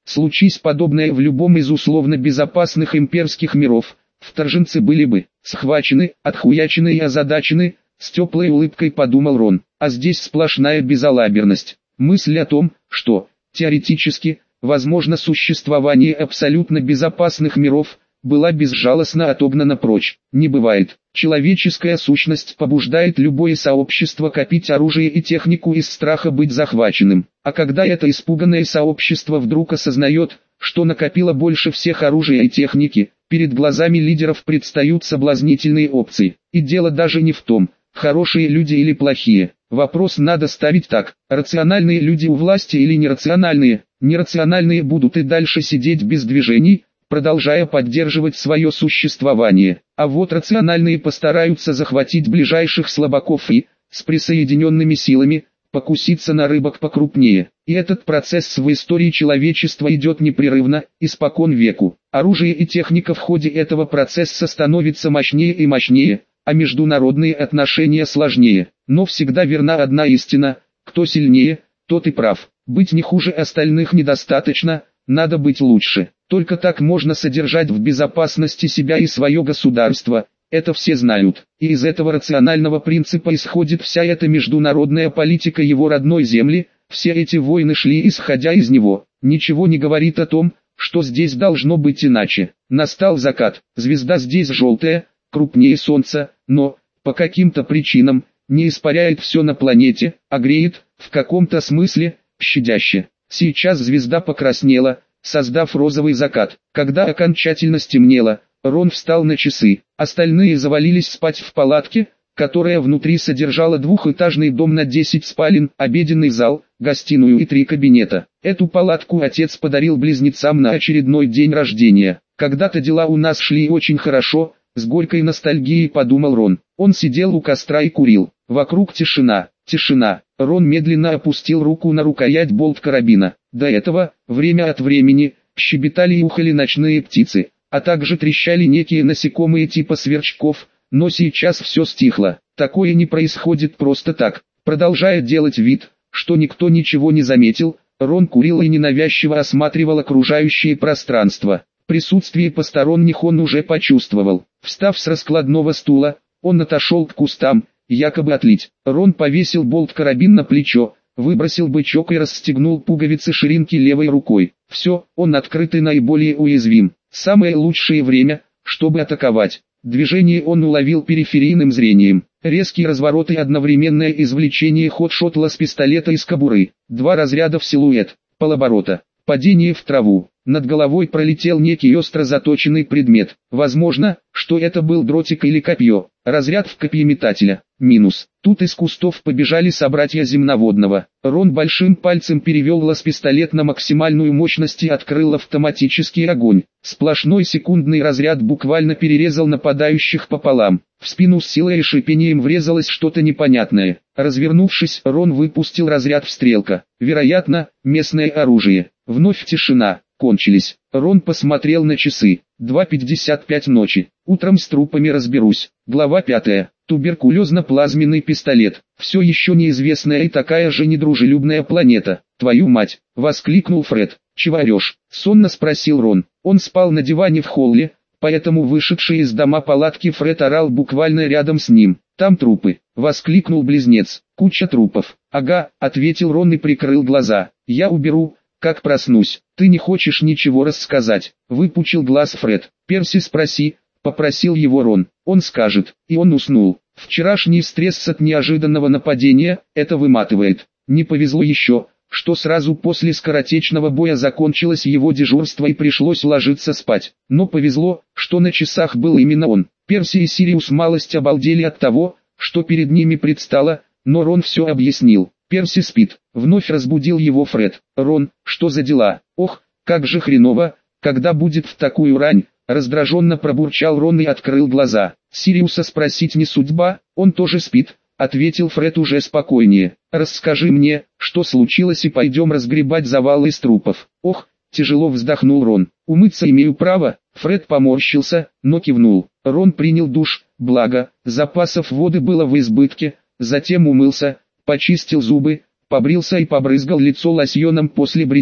Случись подобное в любом из условно безопасных имперских миров, вторженцы были бы схвачены, отхуячены и озадачены, с теплой улыбкой подумал Рон. А здесь сплошная безалаберность. Мысль о том, что, теоретически, возможно существование абсолютно безопасных миров, была безжалостно отогнана прочь. Не бывает. Человеческая сущность побуждает любое сообщество копить оружие и технику из страха быть захваченным. А когда это испуганное сообщество вдруг осознает, что накопило больше всех оружия и техники, перед глазами лидеров предстают соблазнительные опции. И дело даже не в том, хорошие люди или плохие. Вопрос надо ставить так: рациональные люди у власти или нерациональные? Нерациональные будут и дальше сидеть без движений, продолжая поддерживать свое существование, а вот рациональные постараются захватить ближайших слабаков и, с присоединенными силами, покуситься на рыбок покрупнее. И этот процесс в истории человечества идет непрерывно, испокон веку. Оружие и техника в ходе этого процесса становятся мощнее и мощнее, а международные отношения сложнее. Но всегда верна одна истина: кто сильнее, тот и прав. Быть не хуже остальных недостаточно, надо быть лучше. Только так можно содержать в безопасности себя и свое государство, это все знают. И из этого рационального принципа исходит вся эта международная политика его родной земли, все эти войны шли исходя из него. Ничего не говорит о том, что здесь должно быть иначе. Настал закат, звезда здесь желтая, крупнее солнца, но, по каким-то причинам, не испаряет все на планете, а греет, в каком-то смысле, щадяще. Сейчас звезда покраснела, создав розовый закат. Когда окончательно стемнело, Рон встал на часы. Остальные завалились спать в палатке, которая внутри содержала двухэтажный дом на десять спален, обеденный зал, гостиную и три кабинета. Эту палатку отец подарил близнецам на очередной день рождения. Когда-то дела у нас шли очень хорошо, с горькой ностальгией подумал Рон. Он сидел у костра и курил. Вокруг тишина, тишина. Рон медленно опустил руку на рукоять болт-карабина. До этого, время от времени, щебетали и ухали ночные птицы, а также трещали некие насекомые типа сверчков, но сейчас все стихло. Такое не происходит просто так. Продолжая делать вид, что никто ничего не заметил, Рон курил и ненавязчиво осматривал окружающее пространство. Присутствие посторонних он уже почувствовал. Встав с раскладного стула, он отошел к кустам, якобы отлить. Рон повесил болт-карабин на плечо, выбросил бычок и расстегнул пуговицы ширинки левой рукой. Все, он открыт и наиболее уязвим. Самое лучшее время, чтобы атаковать. Движение он уловил периферийным зрением. Резкий разворот и одновременное извлечение хот-шотла с пистолета из кобуры. Два разряда в силуэт, полоборота. Падение в траву. Над головой пролетел некий остро заточенный предмет. Возможно, что это был дротик или копье. Разряд в копьеметателя. Минус. Тут из кустов побежали собратья земноводного. Рон большим пальцем перевел лаз-пистолет на максимальную мощность и открыл автоматический огонь. Сплошной секундный разряд буквально перерезал нападающих пополам. В спину с силой и шипением врезалось что-то непонятное. Развернувшись, Рон выпустил разряд в стрелка. Вероятно, местное оружие. Вновь тишина. Кончились. Рон посмотрел на часы. два пятьдесят пять ночи. Утром с трупами разберусь. Глава пятая. Туберкулезно-плазменный пистолет. Все еще неизвестная и такая же недружелюбная планета. Твою мать! Воскликнул Фред. Чего орешь? Сонно спросил Рон. Он спал на диване в холле, поэтому вышедший из дома палатки Фред орал буквально рядом с ним. Там трупы. Воскликнул близнец. Куча трупов. Ага, ответил Рон и прикрыл глаза. Я уберу, как проснусь. Ты не хочешь ничего рассказать? Выпучил глаз Фред. Перси спроси, попросил его Рон. Он скажет. И он уснул. Вчерашний стресс от неожиданного нападения, это выматывает. Не повезло еще, что сразу после скоротечного боя закончилось его дежурство и пришлось ложиться спать. Но повезло, что на часах был именно он. Перси и Сириус малость обалдели от того, что перед ними предстало, но Рон все объяснил. Перси спит. Вновь разбудил его Фред. Рон, что за дела? Ох, как же хреново, когда будет в такую рань. Раздраженно пробурчал Рон и открыл глаза. Сириуса спросить не судьба, он тоже спит, ответил Фред уже спокойнее. Расскажи мне, что случилось, и пойдем разгребать завалы из трупов. Ох, тяжело вздохнул Рон. Умыться имею право? Фред поморщился, но кивнул. Рон принял душ, благо, запасов воды было в избытке, затем умылся, почистил зубы, побрился и побрызгал лицо лосьоном после бритья.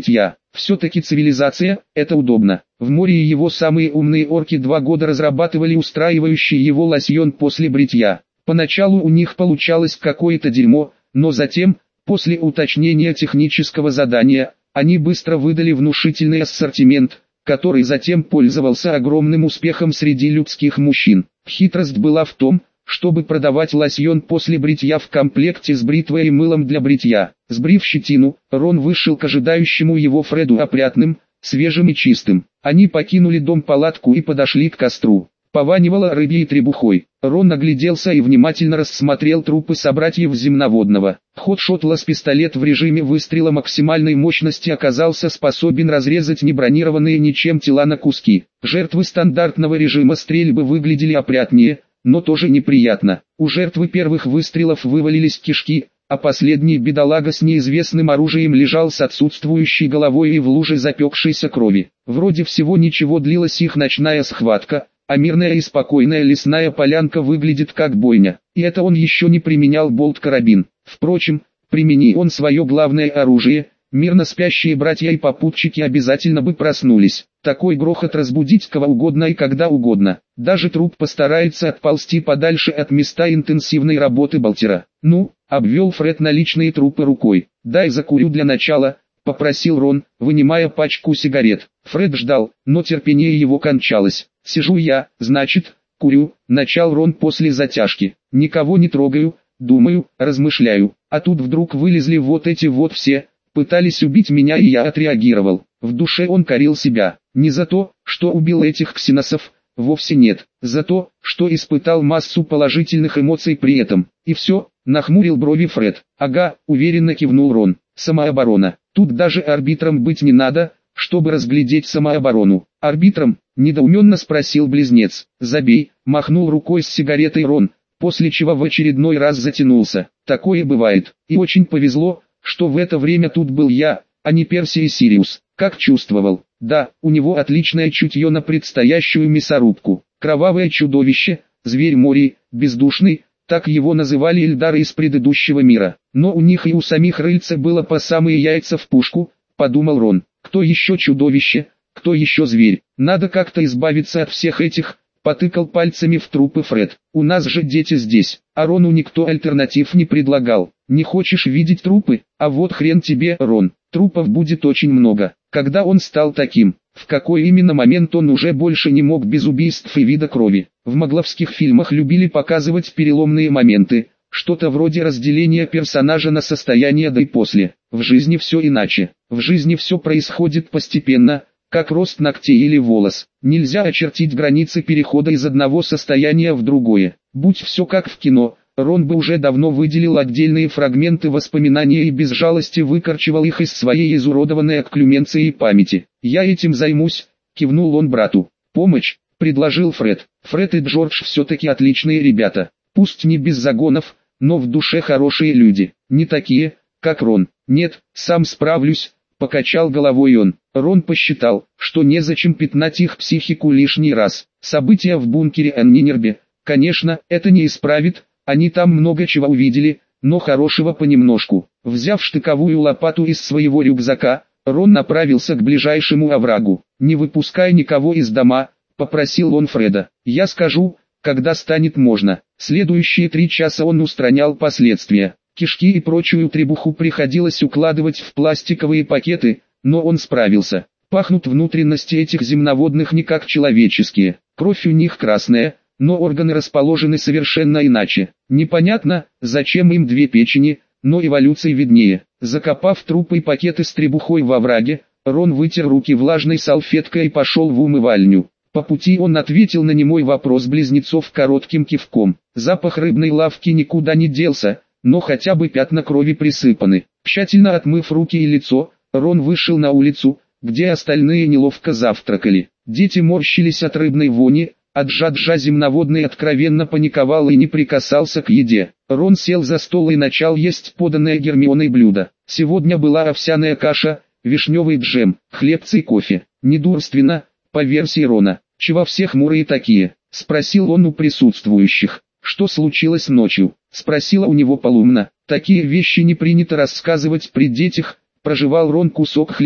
Все-таки цивилизация – это удобно. В море его самые умные орки два года разрабатывали устраивающий его лосьон после бритья. Поначалу у них получалось какое-то дерьмо, но затем, после уточнения технического задания, они быстро выдали внушительный ассортимент, который затем пользовался огромным успехом среди людских мужчин. Хитрость была в том, чтобы продавать лосьон после бритья в комплекте с бритвой и мылом для бритья. Сбрив щетину, Рон вышел к ожидающему его Фреду опрятным, свежим и чистым. Они покинули дом-палатку и подошли к костру. Пованивало рыбьей требухой. Рон огляделся и внимательно рассмотрел трупы собратьев земноводного. Хотшотлас-пистолет в режиме выстрела максимальной мощности оказался способен разрезать небронированные ничем тела на куски. Жертвы стандартного режима стрельбы выглядели опрятнее, но тоже неприятно. У жертвы первых выстрелов вывалились кишки, а последний бедолага с неизвестным оружием лежал с отсутствующей головой и в луже запекшейся крови. Вроде всего ничего, длилась их ночная схватка, а мирная и спокойная лесная полянка выглядит как бойня. И это он еще не применял болт-карабин. Впрочем, примени он свое главное оружие, мирно спящие братья и попутчики обязательно бы проснулись. Такой грохот разбудить кого угодно и когда угодно. Даже труп постарается отползти подальше от места интенсивной работы болтера. «Ну», — обвел Фред наличные трупы рукой. «Дай закурю для начала», — попросил Рон, вынимая пачку сигарет. Фред ждал, но терпение его кончалось. «Сижу я, значит, курю», — начал Рон после затяжки. «Никого не трогаю, думаю, размышляю. А тут вдруг вылезли вот эти вот все, пытались убить меня, и я отреагировал». В душе он корил себя. Не за то, что убил этих ксеносов, вовсе нет. За то, что испытал массу положительных эмоций при этом. И все, нахмурил брови Фред. «Ага», — уверенно кивнул Рон. «Самооборона. Тут даже арбитром быть не надо, чтобы разглядеть самооборону». «Арбитром?» — недоуменно спросил близнец. «Забей», — махнул рукой с сигаретой Рон, после чего в очередной раз затянулся. «Такое бывает. И очень повезло, что в это время тут был я, а не Перси и Сириус. Как чувствовал. Да, у него отличное чутье на предстоящую мясорубку. Кровавое чудовище, зверь моря, бездушный, так его называли эльдары из предыдущего мира. Но у них и у самих рыльца было по самые яйца в пушку», — подумал Рон. «Кто еще чудовище, кто еще зверь? Надо как-то избавиться от всех этих», — потыкал пальцами в трупы Фред. «У нас же дети здесь». А Рону никто альтернатив не предлагал. «Не хочешь видеть трупы? А вот хрен тебе, Рон. Трупов будет очень много». Когда он стал таким, в какой именно момент он уже больше не мог без убийств и вида крови? В магловских фильмах любили показывать переломные моменты, что-то вроде разделения персонажа на состояние до и после. В жизни все иначе. В жизни все происходит постепенно, как рост ногтей или волос. Нельзя очертить границы перехода из одного состояния в другое. Будь все как в кино, Рон бы уже давно выделил отдельные фрагменты воспоминания и без жалости выкорчевал их из своей изуродованной окклюменцией памяти. «Я этим займусь», — кивнул он брату. «Помощь», — предложил Фред. Фред и Джордж все-таки отличные ребята. Пусть не без загонов, но в душе хорошие люди. Не такие, как Рон. «Нет, сам справлюсь», — покачал головой он. Рон посчитал, что незачем пятнать их психику лишний раз. События в бункере Аннинербе, конечно, это не исправит. Они там много чего увидели, но хорошего понемножку. Взяв штыковую лопату из своего рюкзака, Рон направился к ближайшему оврагу. «Не выпускай никого из дома», — попросил он Фреда. «Я скажу, когда станет можно». Следующие три часа он устранял последствия. Кишки и прочую требуху приходилось укладывать в пластиковые пакеты, но он справился. Пахнут внутренности этих земноводных не как человеческие. Кровь у них красная, но органы расположены совершенно иначе. Непонятно, зачем им две печени, но эволюция виднее. Закопав трупы и пакеты с требухой во враге, Рон вытер руки влажной салфеткой и пошел в умывальню. По пути он ответил на немой вопрос близнецов коротким кивком. Запах рыбной лавки никуда не делся, но хотя бы пятна крови присыпаны. Тщательно отмыв руки и лицо, Рон вышел на улицу, где остальные неловко завтракали. Дети морщились от рыбной вони, а Джаджа земноводный откровенно паниковал и не прикасался к еде. Рон сел за стол и начал есть поданное Гермионой блюдо. Сегодня была овсяная каша, вишневый джем, хлебцы и кофе. Недурственно, по версии Рона. «Чего все хмурые такие?» — спросил он у присутствующих. «Что случилось ночью?» — спросила у него Полумна. «Такие вещи не принято рассказывать при детях», — прожевал Рон кусок хлеба.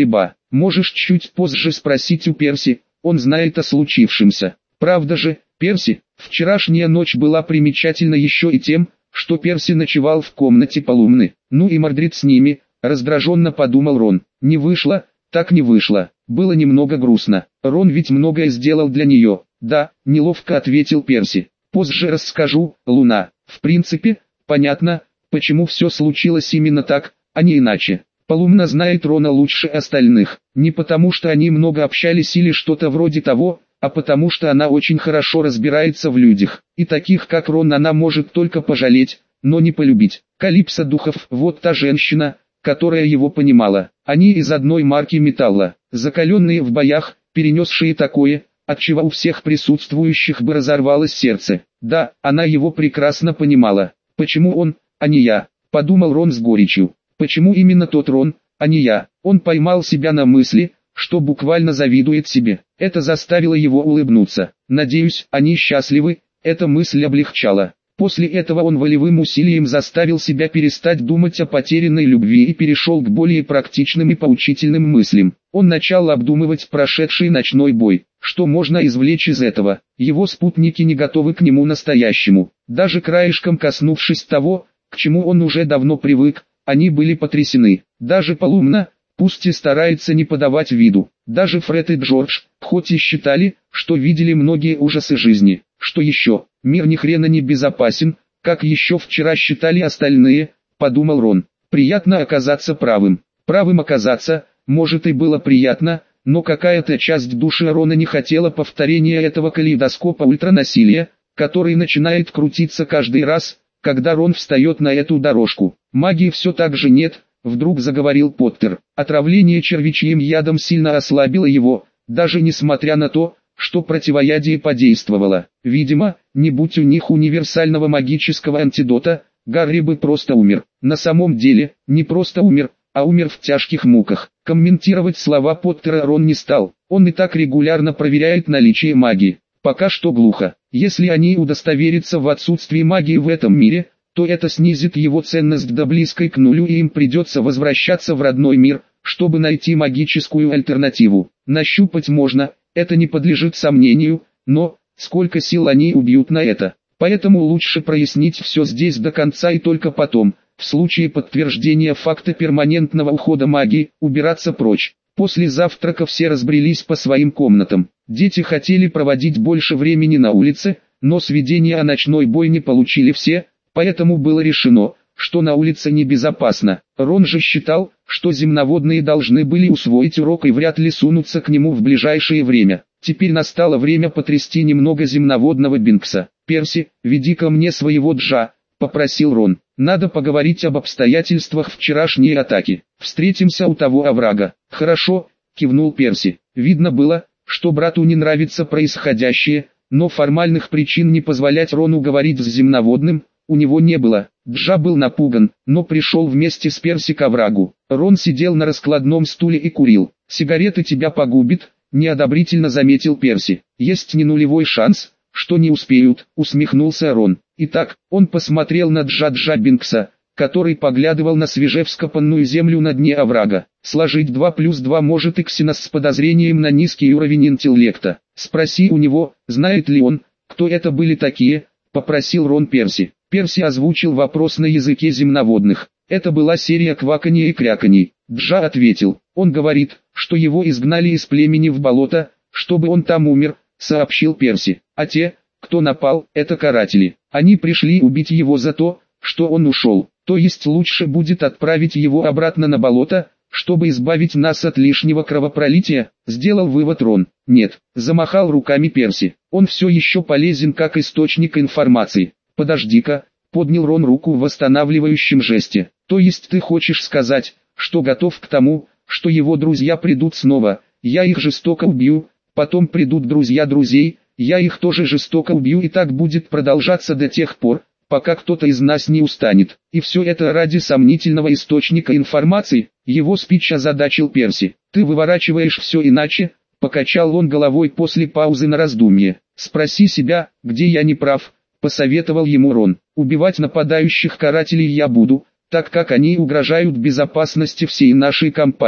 Можешь чуть позже спросить у Перси, он знает о случившемся. Правда же, Перси? Вчерашняя ночь была примечательна еще и тем, что Перси ночевал в комнате Полумны. Ну и Мордрид с ними, раздраженно подумал Рон. Не вышло, так не вышло. Было немного грустно. Рон ведь многое сделал для нее. Да, неловко ответил Перси. Позже расскажу, Луна. В принципе, понятно, почему все случилось именно так, а не иначе. Полумна знает Рона лучше остальных. Не потому что они много общались или что-то вроде того, а потому что она очень хорошо разбирается в людях. И таких как Рон она может только пожалеть, но не полюбить. Калипсо Духов, вот та женщина, которая его понимала. Они из одной марки металла, закаленные в боях, перенесшие такое, отчего у всех присутствующих бы разорвалось сердце. Да, она его прекрасно понимала. Почему он, а не я? Подумал Рон с горечью. Почему именно тот Рон, а не я? Он поймал себя на мысли, что буквально завидует себе. Это заставило его улыбнуться. Надеюсь, они счастливы, эта мысль облегчала. После этого он волевым усилием заставил себя перестать думать о потерянной любви и перешел к более практичным и поучительным мыслям. Он начал обдумывать прошедший ночной бой. Что можно извлечь из этого? Его спутники не готовы к нему настоящему. Даже краешком коснувшись того, к чему он уже давно привык, они были потрясены. Даже Полумна, пусть и старается не подавать виду. Даже Фред и Джордж, хоть и считали, что видели многие ужасы жизни. Что еще? Мир ни хрена не безопасен, как еще вчера считали остальные, подумал Рон. Приятно оказаться правым. Правым оказаться, может и было приятно, но какая-то часть души Рона не хотела повторения этого калейдоскопа ультранасилия, который начинает крутиться каждый раз, когда Рон встает на эту дорожку. Магии все так же нет, вдруг заговорил Поттер. Отравление червячьим ядом сильно ослабило его, даже несмотря на то, что противоядие подействовало. Видимо, не будь у них универсального магического антидота, Гарри бы просто умер. На самом деле, не просто умер, а умер в тяжких муках. Комментировать слова Поттера Рон не стал. Он и так регулярно проверяет наличие магии. Пока что глухо. Если они удостоверятся в отсутствии магии в этом мире, то это снизит его ценность до близкой к нулю и им придется возвращаться в родной мир, чтобы найти магическую альтернативу. Нащупать можно, это не подлежит сомнению, но сколько сил они убьют на это. Поэтому лучше прояснить все здесь до конца и только потом, в случае подтверждения факта перманентного ухода магии, убираться прочь. После завтрака все разбрелись по своим комнатам. Дети хотели проводить больше времени на улице, но сведения о ночной бойне получили все, поэтому было решено, что на улице небезопасно. Рон же считал, что земноводные должны были усвоить урок и вряд ли сунутся к нему в ближайшее время. Теперь настало время потрясти немного земноводного Бинкса. «Перси, веди ко мне своего Джа», — попросил Рон. «Надо поговорить об обстоятельствах вчерашней атаки. Встретимся у того оврага». «Хорошо», — кивнул Перси. Видно было, что брату не нравится происходящее, но формальных причин не позволять Рону говорить с земноводным у него не было. Джа был напуган, но пришел вместе с Перси к оврагу. Рон сидел на раскладном стуле и курил. «Сигареты тебя погубит», — неодобрительно заметил Перси. «Есть не нулевой шанс, что не успеют», — усмехнулся Рон. Итак, он посмотрел на Джа-Джа Бинкса, который поглядывал на свежевскопанную землю на дне оврага. «Сложить два плюс два может и Ксенос с подозрением на низкий уровень интеллекта. Спроси у него, знает ли он, кто это были такие», — попросил Рон Перси. Перси озвучил вопрос на языке земноводных. Это была серия кваканья и кряканий. Джа ответил. «Он говорит, что его изгнали из племени в болото, чтобы он там умер», — сообщил Перси. «А те, кто напал, это каратели. Они пришли убить его за то, что он ушел. То есть лучше будет отправить его обратно на болото, чтобы избавить нас от лишнего кровопролития», — сделал вывод Рон. «Нет», — замахал руками Перси. «Он все еще полезен как источник информации». «Подожди-ка», — поднял Рон руку в восстанавливающем жесте. «То есть ты хочешь сказать, что готов к тому, что его друзья придут снова, я их жестоко убью, потом придут друзья друзей, я их тоже жестоко убью и так будет продолжаться до тех пор, пока кто-то из нас не устанет. И все это ради сомнительного источника информации?» Его спич озадачил Перси. «Ты выворачиваешь все иначе», — покачал он головой после паузы на раздумье. «Спроси себя, где я не прав», — посоветовал ему Рон. «Убивать нападающих карателей я буду, так как они угрожают безопасности всей нашей компании.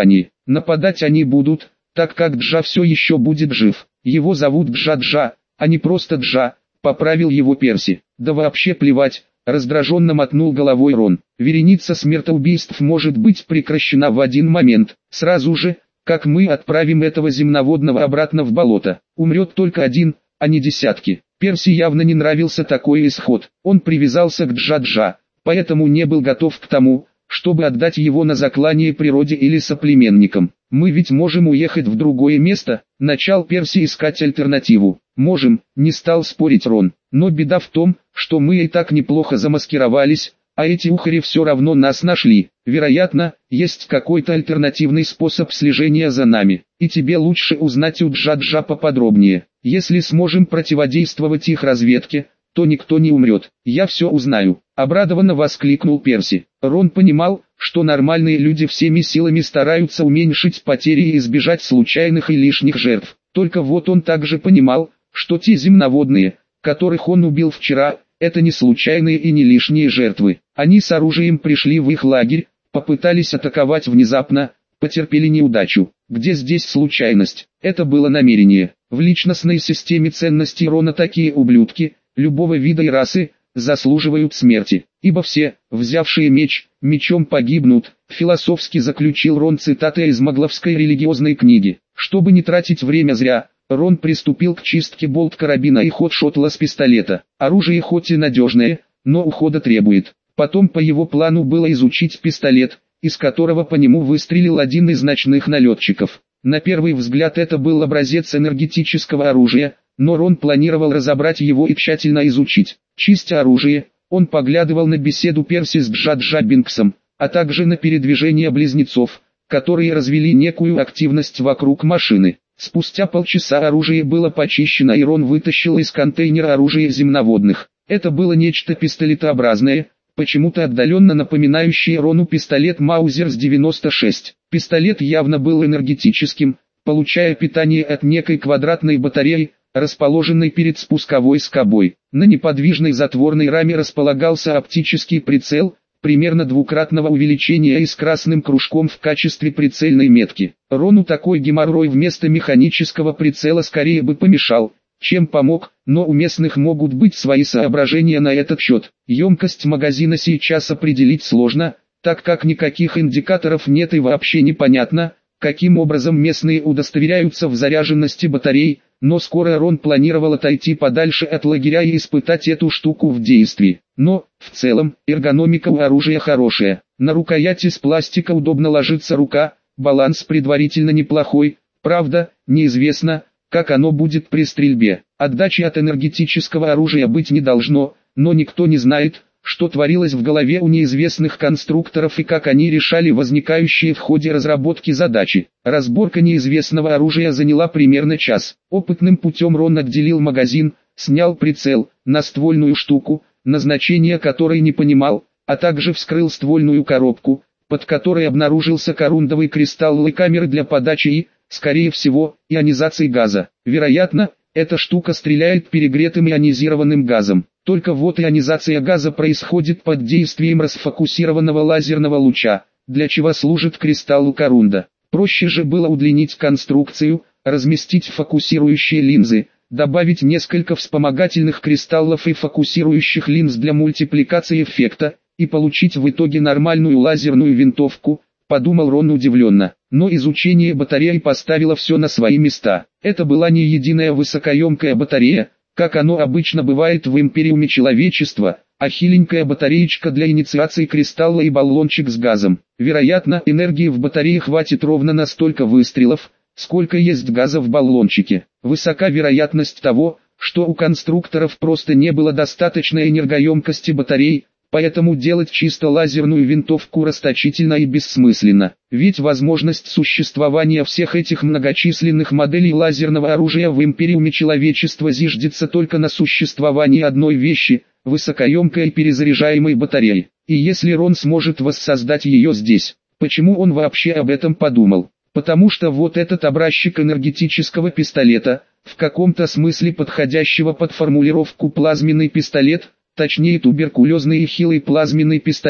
Нападать они будут, так как Джа все еще будет жив. Его зовут Джа-Джа, а не просто Джа, поправил его Перси. Да вообще плевать, раздраженно мотнул головой Рон. Вереница смертоубийств может быть прекращена в один момент, сразу же, как мы отправим этого земноводного обратно в болото. Умрет только один, а не десятки. Перси явно не нравился такой исход. Он привязался к Джа-Джа, поэтому не был готов к тому, чтобы отдать его на заклание природе или соплеменникам. «Мы ведь можем уехать в другое место», — начал Перси искать альтернативу. «Можем», — не стал спорить Рон. «Но беда в том, что мы и так неплохо замаскировались, а эти ухари все равно нас нашли. Вероятно, есть какой-то альтернативный способ слежения за нами, и тебе лучше узнать у Джа-Джа поподробнее. Если сможем противодействовать их разведке, то никто не умрет. Я все узнаю», — обрадованно воскликнул Перси. Рон понимал, что нормальные люди всеми силами стараются уменьшить потери и избежать случайных и лишних жертв. Только вот он также понимал, что те земноводные, которых он убил вчера, это не случайные и не лишние жертвы. Они с оружием пришли в их лагерь, попытались атаковать внезапно, потерпели неудачу. Где здесь случайность? Это было намерение. В личностной системе ценностей Рона такие ублюдки, любого вида и расы, заслуживают смерти, ибо все, взявшие меч, мечом погибнут, философски заключил Рон цитатой из магловской религиозной книги. Чтобы не тратить время зря, Рон приступил к чистке болт-карабина и хот-шотла с пистолета. Оружие хоть и надежное, но ухода требует. Потом по его плану было изучить пистолет, из которого по нему выстрелил один из ночных налетчиков. На первый взгляд это был образец энергетического оружия, но Рон планировал разобрать его и тщательно изучить. Чистя оружие, он поглядывал на беседу Перси с Джа-Джа Бинксом, а также на передвижение близнецов, которые развели некую активность вокруг машины. Спустя полчаса оружие было почищено и Рон вытащил из контейнера оружие земноводных. Это было нечто пистолетообразное, почему-то отдаленно напоминающее Рону пистолет Маузер с девяносто шесть. Пистолет явно был энергетическим, получая питание от некой квадратной батареи, расположенной перед спусковой скобой. На неподвижной затворной раме располагался оптический прицел, примерно двукратного увеличения и с красным кружком в качестве прицельной метки. Рону такой геморрой вместо механического прицела скорее бы помешал, чем помог, но у местных могут быть свои соображения на этот счет. Емкость магазина сейчас определить сложно, так как никаких индикаторов нет и вообще непонятно, каким образом местные удостоверяются в заряженности батарей, но скоро Рон планировал отойти подальше от лагеря и испытать эту штуку в действии. Но, в целом, эргономика у оружия хорошая. На рукоять из пластика удобно ложится рука, баланс предварительно неплохой, правда, неизвестно, как оно будет при стрельбе. Отдачи от энергетического оружия быть не должно, но никто не знает, что творилось в голове у неизвестных конструкторов и как они решали возникающие в ходе разработки задачи. Разборка неизвестного оружия заняла примерно час. Опытным путем Рон отделил магазин, снял прицел, наствольную штуку, назначение которой не понимал, а также вскрыл ствольную коробку, под которой обнаружился корундовый кристалл и камеры для подачи и, скорее всего, ионизации газа. Вероятно, эта штука стреляет перегретым ионизированным газом. Только вот ионизация газа происходит под действием расфокусированного лазерного луча, для чего служит кристалл корунда. Проще же было удлинить конструкцию, разместить фокусирующие линзы, добавить несколько вспомогательных кристаллов и фокусирующих линз для мультипликации эффекта, и получить в итоге нормальную лазерную винтовку, подумал Рон удивленно. Но изучение батареи поставило все на свои места. Это была не единая высокоемкая батарея, как оно обычно бывает в империуме человечества, а хиленькая батареечка для инициации кристалла и баллончик с газом. Вероятно, энергии в батарее хватит ровно на столько выстрелов, сколько есть газа в баллончике. Высока вероятность того, что у конструкторов просто не было достаточной энергоемкости батарей, поэтому делать чисто лазерную винтовку расточительно и бессмысленно. Ведь возможность существования всех этих многочисленных моделей лазерного оружия в империуме человечества зиждется только на существовании одной вещи – высокоемкой и перезаряжаемой батареи. И если Рон сможет воссоздать ее здесь, почему он вообще об этом подумал? Потому что вот этот образчик энергетического пистолета, в каком-то смысле подходящего под формулировку плазменный пистолет, точнее туберкулезный и хилый плазменный пистолет,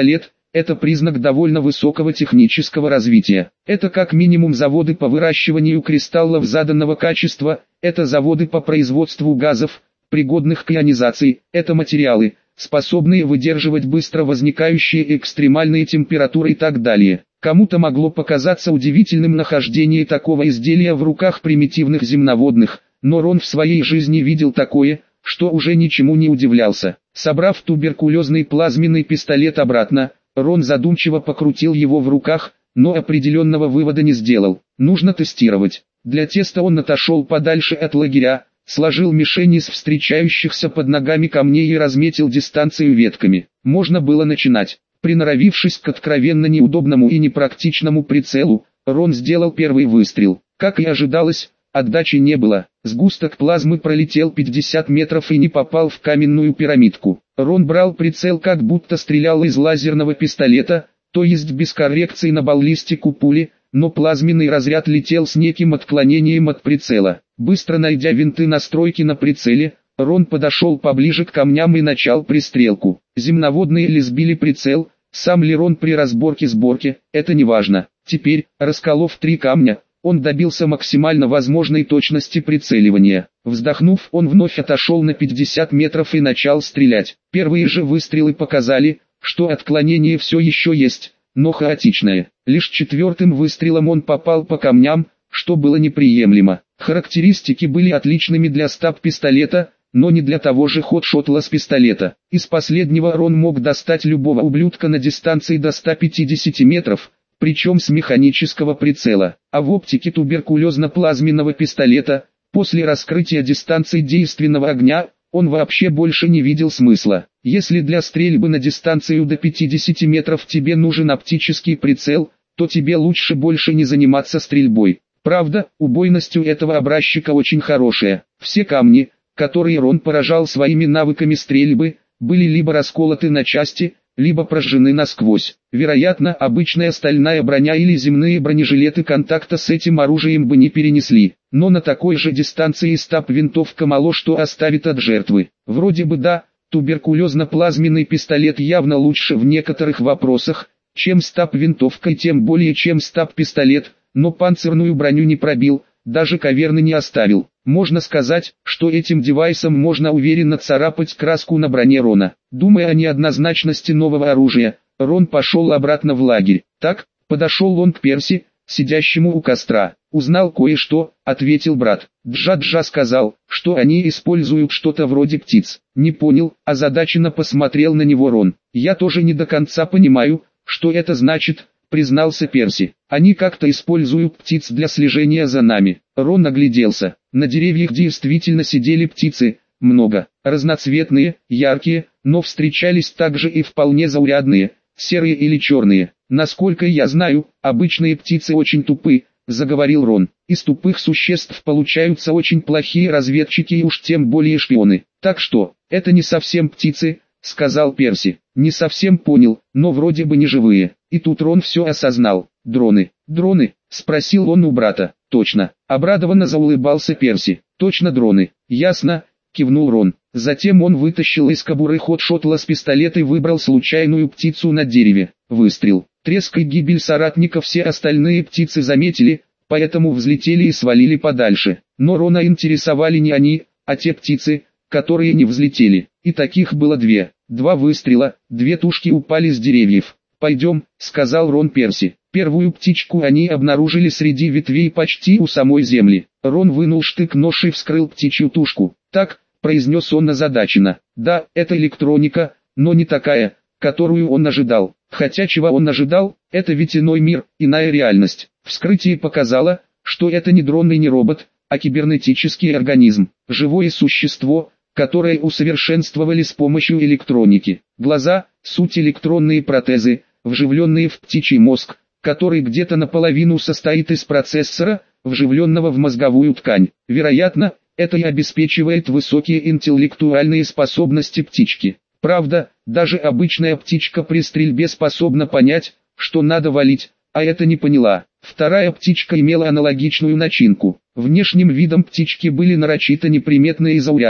это признак довольно высокого технического развития. Это как минимум заводы по выращиванию кристаллов заданного качества, это заводы по производству газов, пригодных к ионизации, это материалы, способные выдерживать быстро возникающие экстремальные температуры и так далее. Кому-то могло показаться удивительным нахождение такого изделия в руках примитивных земноводных, но Рон в своей жизни видел такое, что уже ничему не удивлялся. Собрав туберкулезный плазменный пистолет обратно, Рон задумчиво покрутил его в руках, но определенного вывода не сделал. Нужно тестировать. Для теста он отошел подальше от лагеря, сложил мишени из встречающихся под ногами камней и разметил дистанцию ветками. Можно было начинать. Приноровившись к откровенно неудобному и непрактичному прицелу, Рон сделал первый выстрел. Как и ожидалось, отдачи не было. Сгусток плазмы пролетел пятьдесят метров и не попал в каменную пирамидку. Рон брал прицел, как будто стрелял из лазерного пистолета, то есть без коррекции на баллистику пули, но плазменный разряд летел с неким отклонением от прицела. Быстро найдя винты настройки на прицеле, Рон подошел поближе к камням и начал пристрелку. Земноводные ли сбили прицел, сам ли Рон при разборке-сборке, это не важно. Теперь, расколов три камня, он добился максимально возможной точности прицеливания. Вздохнув, он вновь отошел на пятьдесят метров и начал стрелять. Первые же выстрелы показали, что отклонение все еще есть, но хаотичное. Лишь четвертым выстрелом он попал по камням, что было неприемлемо. Характеристики были отличными для стаб-пистолета, но не для того же хотшотла с пистолета. Из последнего Рон мог достать любого ублюдка на дистанции до ста пятидесяти метров, причем с механического прицела. А в оптике туберкулезно-плазменного пистолета, после раскрытия дистанции действенного огня, он вообще больше не видел смысла. Если для стрельбы на дистанцию до пятидесяти метров тебе нужен оптический прицел, то тебе лучше больше не заниматься стрельбой. Правда, убойность у этого образчика очень хорошая. Все камни, которые Рон поражал своими навыками стрельбы, были либо расколоты на части, либо прожжены насквозь. Вероятно, обычная стальная броня или земные бронежилеты контакта с этим оружием бы не перенесли. Но на такой же дистанции стаб-винтовка мало что оставит от жертвы. Вроде бы да, туберкулезно-плазменный пистолет явно лучше в некоторых вопросах, чем стаб-винтовка и тем более чем стаб-пистолет, но панцирную броню не пробил, даже каверны не оставил. Можно сказать, что этим девайсом можно уверенно царапать краску на броне Рона. Думая о неоднозначности нового оружия, Рон пошел обратно в лагерь. Так, подошел он к Перси, сидящему у костра. «Узнал кое-что», — ответил брат. Джа-Джа сказал, что они используют что-то вроде птиц. «Не понял», — озадаченно посмотрел на него Рон. «Я тоже не до конца понимаю, что это значит», — признался Перси. «Они как-то используют птиц для слежения за нами». Рон огляделся. На деревьях действительно сидели птицы, много, разноцветные, яркие, но встречались также и вполне заурядные, серые или черные. «Насколько я знаю, обычные птицы очень тупы», — заговорил Рон. «Из тупых существ получаются очень плохие разведчики и уж тем более шпионы. Так что, это не совсем птицы», — сказал Перси. «Не совсем понял, но вроде бы не живые». И тут Рон все осознал. «Дроны, дроны?» — спросил он у брата. «Точно», — обрадованно заулыбался Перси. «Точно дроны». «Ясно», — кивнул Рон. Затем он вытащил из кобуры хотшотла с пистолета и выбрал случайную птицу на дереве. Выстрел. Треск и гибель соратника все остальные птицы заметили, поэтому взлетели и свалили подальше. Но Рона интересовали не они, а те птицы, которые не взлетели. И таких было две. Два выстрела, две тушки упали с деревьев. «Пойдем», — сказал Рон Перси. Первую птичку они обнаружили среди ветвей почти у самой земли. Рон вынул штык-нож и вскрыл птичью тушку. «Так», — произнес он озадаченно. «Да, это электроника, но не такая, которую он ожидал». Хотя чего он ожидал, это ведь иной мир, иная реальность. Вскрытие показало, что это не дрон и не робот, а кибернетический организм. Живое существо, которое усовершенствовали с помощью электроники. Глаза – суть электронные протезы, вживленные в птичий мозг, который где-то наполовину состоит из процессора, вживленного в мозговую ткань. Вероятно, это и обеспечивает высокие интеллектуальные способности птички. Правда, даже обычная птичка при стрельбе способна понять, что надо валить, а это не поняла. Вторая птичка имела аналогичную начинку. Внешним видом птички были нарочито неприметны и заурядны.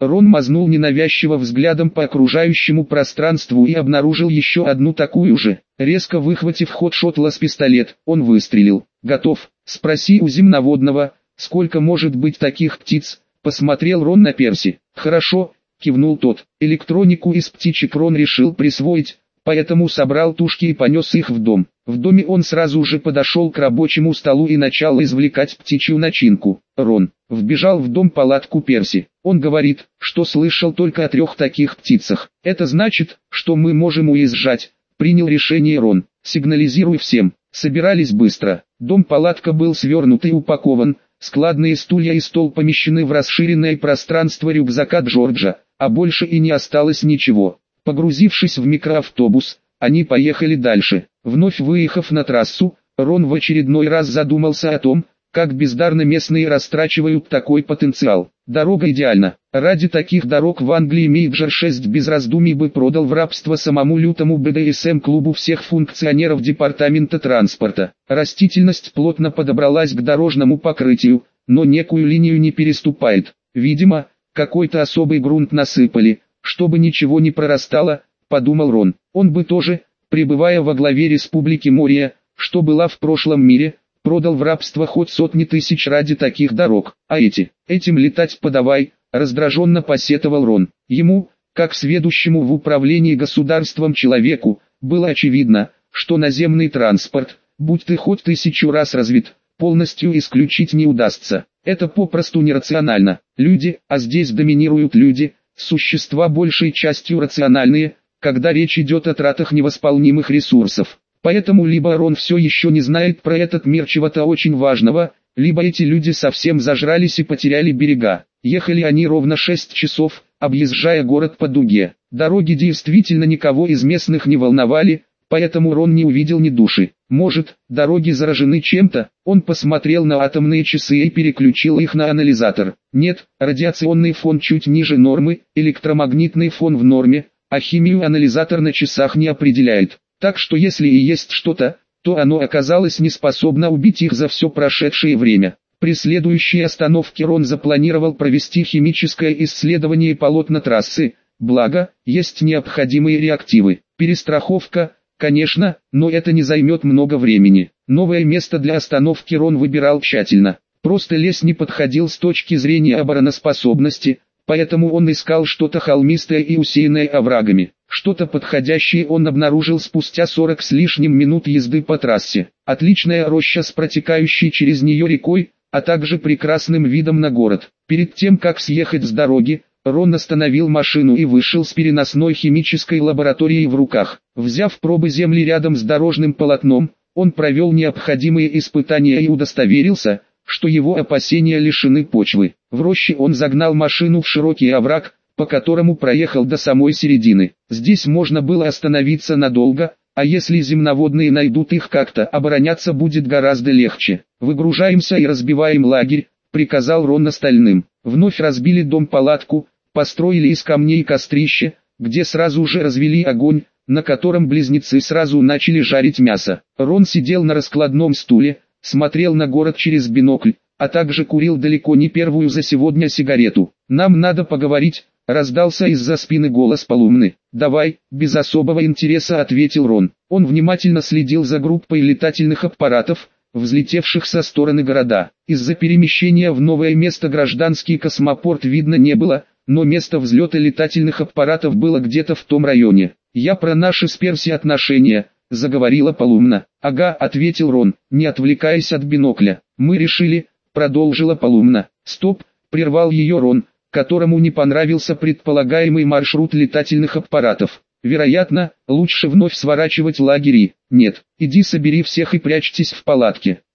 Рон мазнул ненавязчиво взглядом по окружающему пространству и обнаружил еще одну такую же. Резко выхватив хотшот-лаз-пистолет, он выстрелил. «Готов? Спроси у земноводного, сколько может быть таких птиц?» Посмотрел Рон на Перси. «Хорошо», кивнул тот. Электронику из птичек Рон решил присвоить, поэтому собрал тушки и понес их в дом. В доме он сразу же подошел к рабочему столу и начал извлекать птичью начинку. Рон вбежал в дом-палатку Перси. Он говорит, что слышал только о трех таких птицах. Это значит, что мы можем уезжать. Принял решение Рон. Сигнализируй всем. Собирались быстро. Дом-палатка был свернут и упакован. Складные стулья и стол помещены в расширенное пространство рюкзака Джорджа, а больше и не осталось ничего. Погрузившись в микроавтобус, они поехали дальше. Вновь выехав на трассу, Рон в очередной раз задумался о том, как бездарно местные растрачивают такой потенциал. Дорога идеальна. Ради таких дорог в Англии Мейджор шесть без раздумий бы продал в рабство самому лютому бэ дэ эс эм-клубу всех функционеров департамента транспорта. Растительность плотно подобралась к дорожному покрытию, но некую линию не переступает. Видимо, какой-то особый грунт насыпали, чтобы ничего не прорастало, подумал Рон. Он бы тоже, пребывая во главе Республики Мория, что была в прошлом мире, продал в рабство хоть сотни тысяч ради таких дорог. А эти, этим летать подавай, раздраженно посетовал Рон. Ему, как сведущему в управлении государством человеку, было очевидно, что наземный транспорт, будь ты хоть тысячу раз развит, полностью исключить не удастся. Это попросту нерационально. Люди, а здесь доминируют люди, существа большей частью рациональные, когда речь идет о тратах невосполнимых ресурсов. Поэтому либо Рон все еще не знает про этот мир чего-то очень важного, либо эти люди совсем зажрались и потеряли берега. Ехали они ровно шесть часов, объезжая город по дуге. Дороги действительно никого из местных не волновали, поэтому Рон не увидел ни души. Может, дороги заражены чем-то? Он посмотрел на атомные часы и переключил их на анализатор. Нет, радиационный фон чуть ниже нормы, электромагнитный фон в норме, а химию анализатор на часах не определяет. Так что если и есть что-то, то оно оказалось не способно убить их за все прошедшее время. При следующей остановке Рон запланировал провести химическое исследование полотна трассы, благо, есть необходимые реактивы. Перестраховка, конечно, но это не займет много времени. Новое место для остановки Рон выбирал тщательно. Просто лес не подходил с точки зрения обороноспособности, поэтому он искал что-то холмистое и усеянное оврагами. Что-то подходящее он обнаружил спустя сорок с лишним минут езды по трассе. Отличная роща с протекающей через нее рекой, а также прекрасным видом на город. Перед тем как съехать с дороги, Рон остановил машину и вышел с переносной химической лабораторией в руках. Взяв пробы земли рядом с дорожным полотном, он провел необходимые испытания и удостоверился, что его опасения лишены почвы. В роще он загнал машину в широкий овраг, по которому проехал до самой середины. Здесь можно было остановиться надолго, а если земноводные найдут их как-то, обороняться будет гораздо легче. «Выгружаемся и разбиваем лагерь», — приказал Рон остальным. Вновь разбили дом-палатку, построили из камней кострище, где сразу же развели огонь, на котором близнецы сразу начали жарить мясо. Рон сидел на раскладном стуле, смотрел на город через бинокль, а также курил далеко не первую за сегодня сигарету. «Нам надо поговорить», — раздался из-за спины голос Полумны. «Давай», — без особого интереса ответил Рон. Он внимательно следил за группой летательных аппаратов, взлетевших со стороны города. Из-за перемещения в новое место гражданский космопорт видно не было, но место взлета летательных аппаратов было где-то в том районе. «Я про наши с Перси отношения», — заговорила Полумна. «Ага», — ответил Рон, не отвлекаясь от бинокля. «Мы решили», — продолжила Полумна. «Стоп», — прервал ее Рон, которому не понравился предполагаемый маршрут летательных аппаратов. «Вероятно, лучше вновь сворачивать лагерь и... Нет, иди собери всех и прячьтесь в палатке».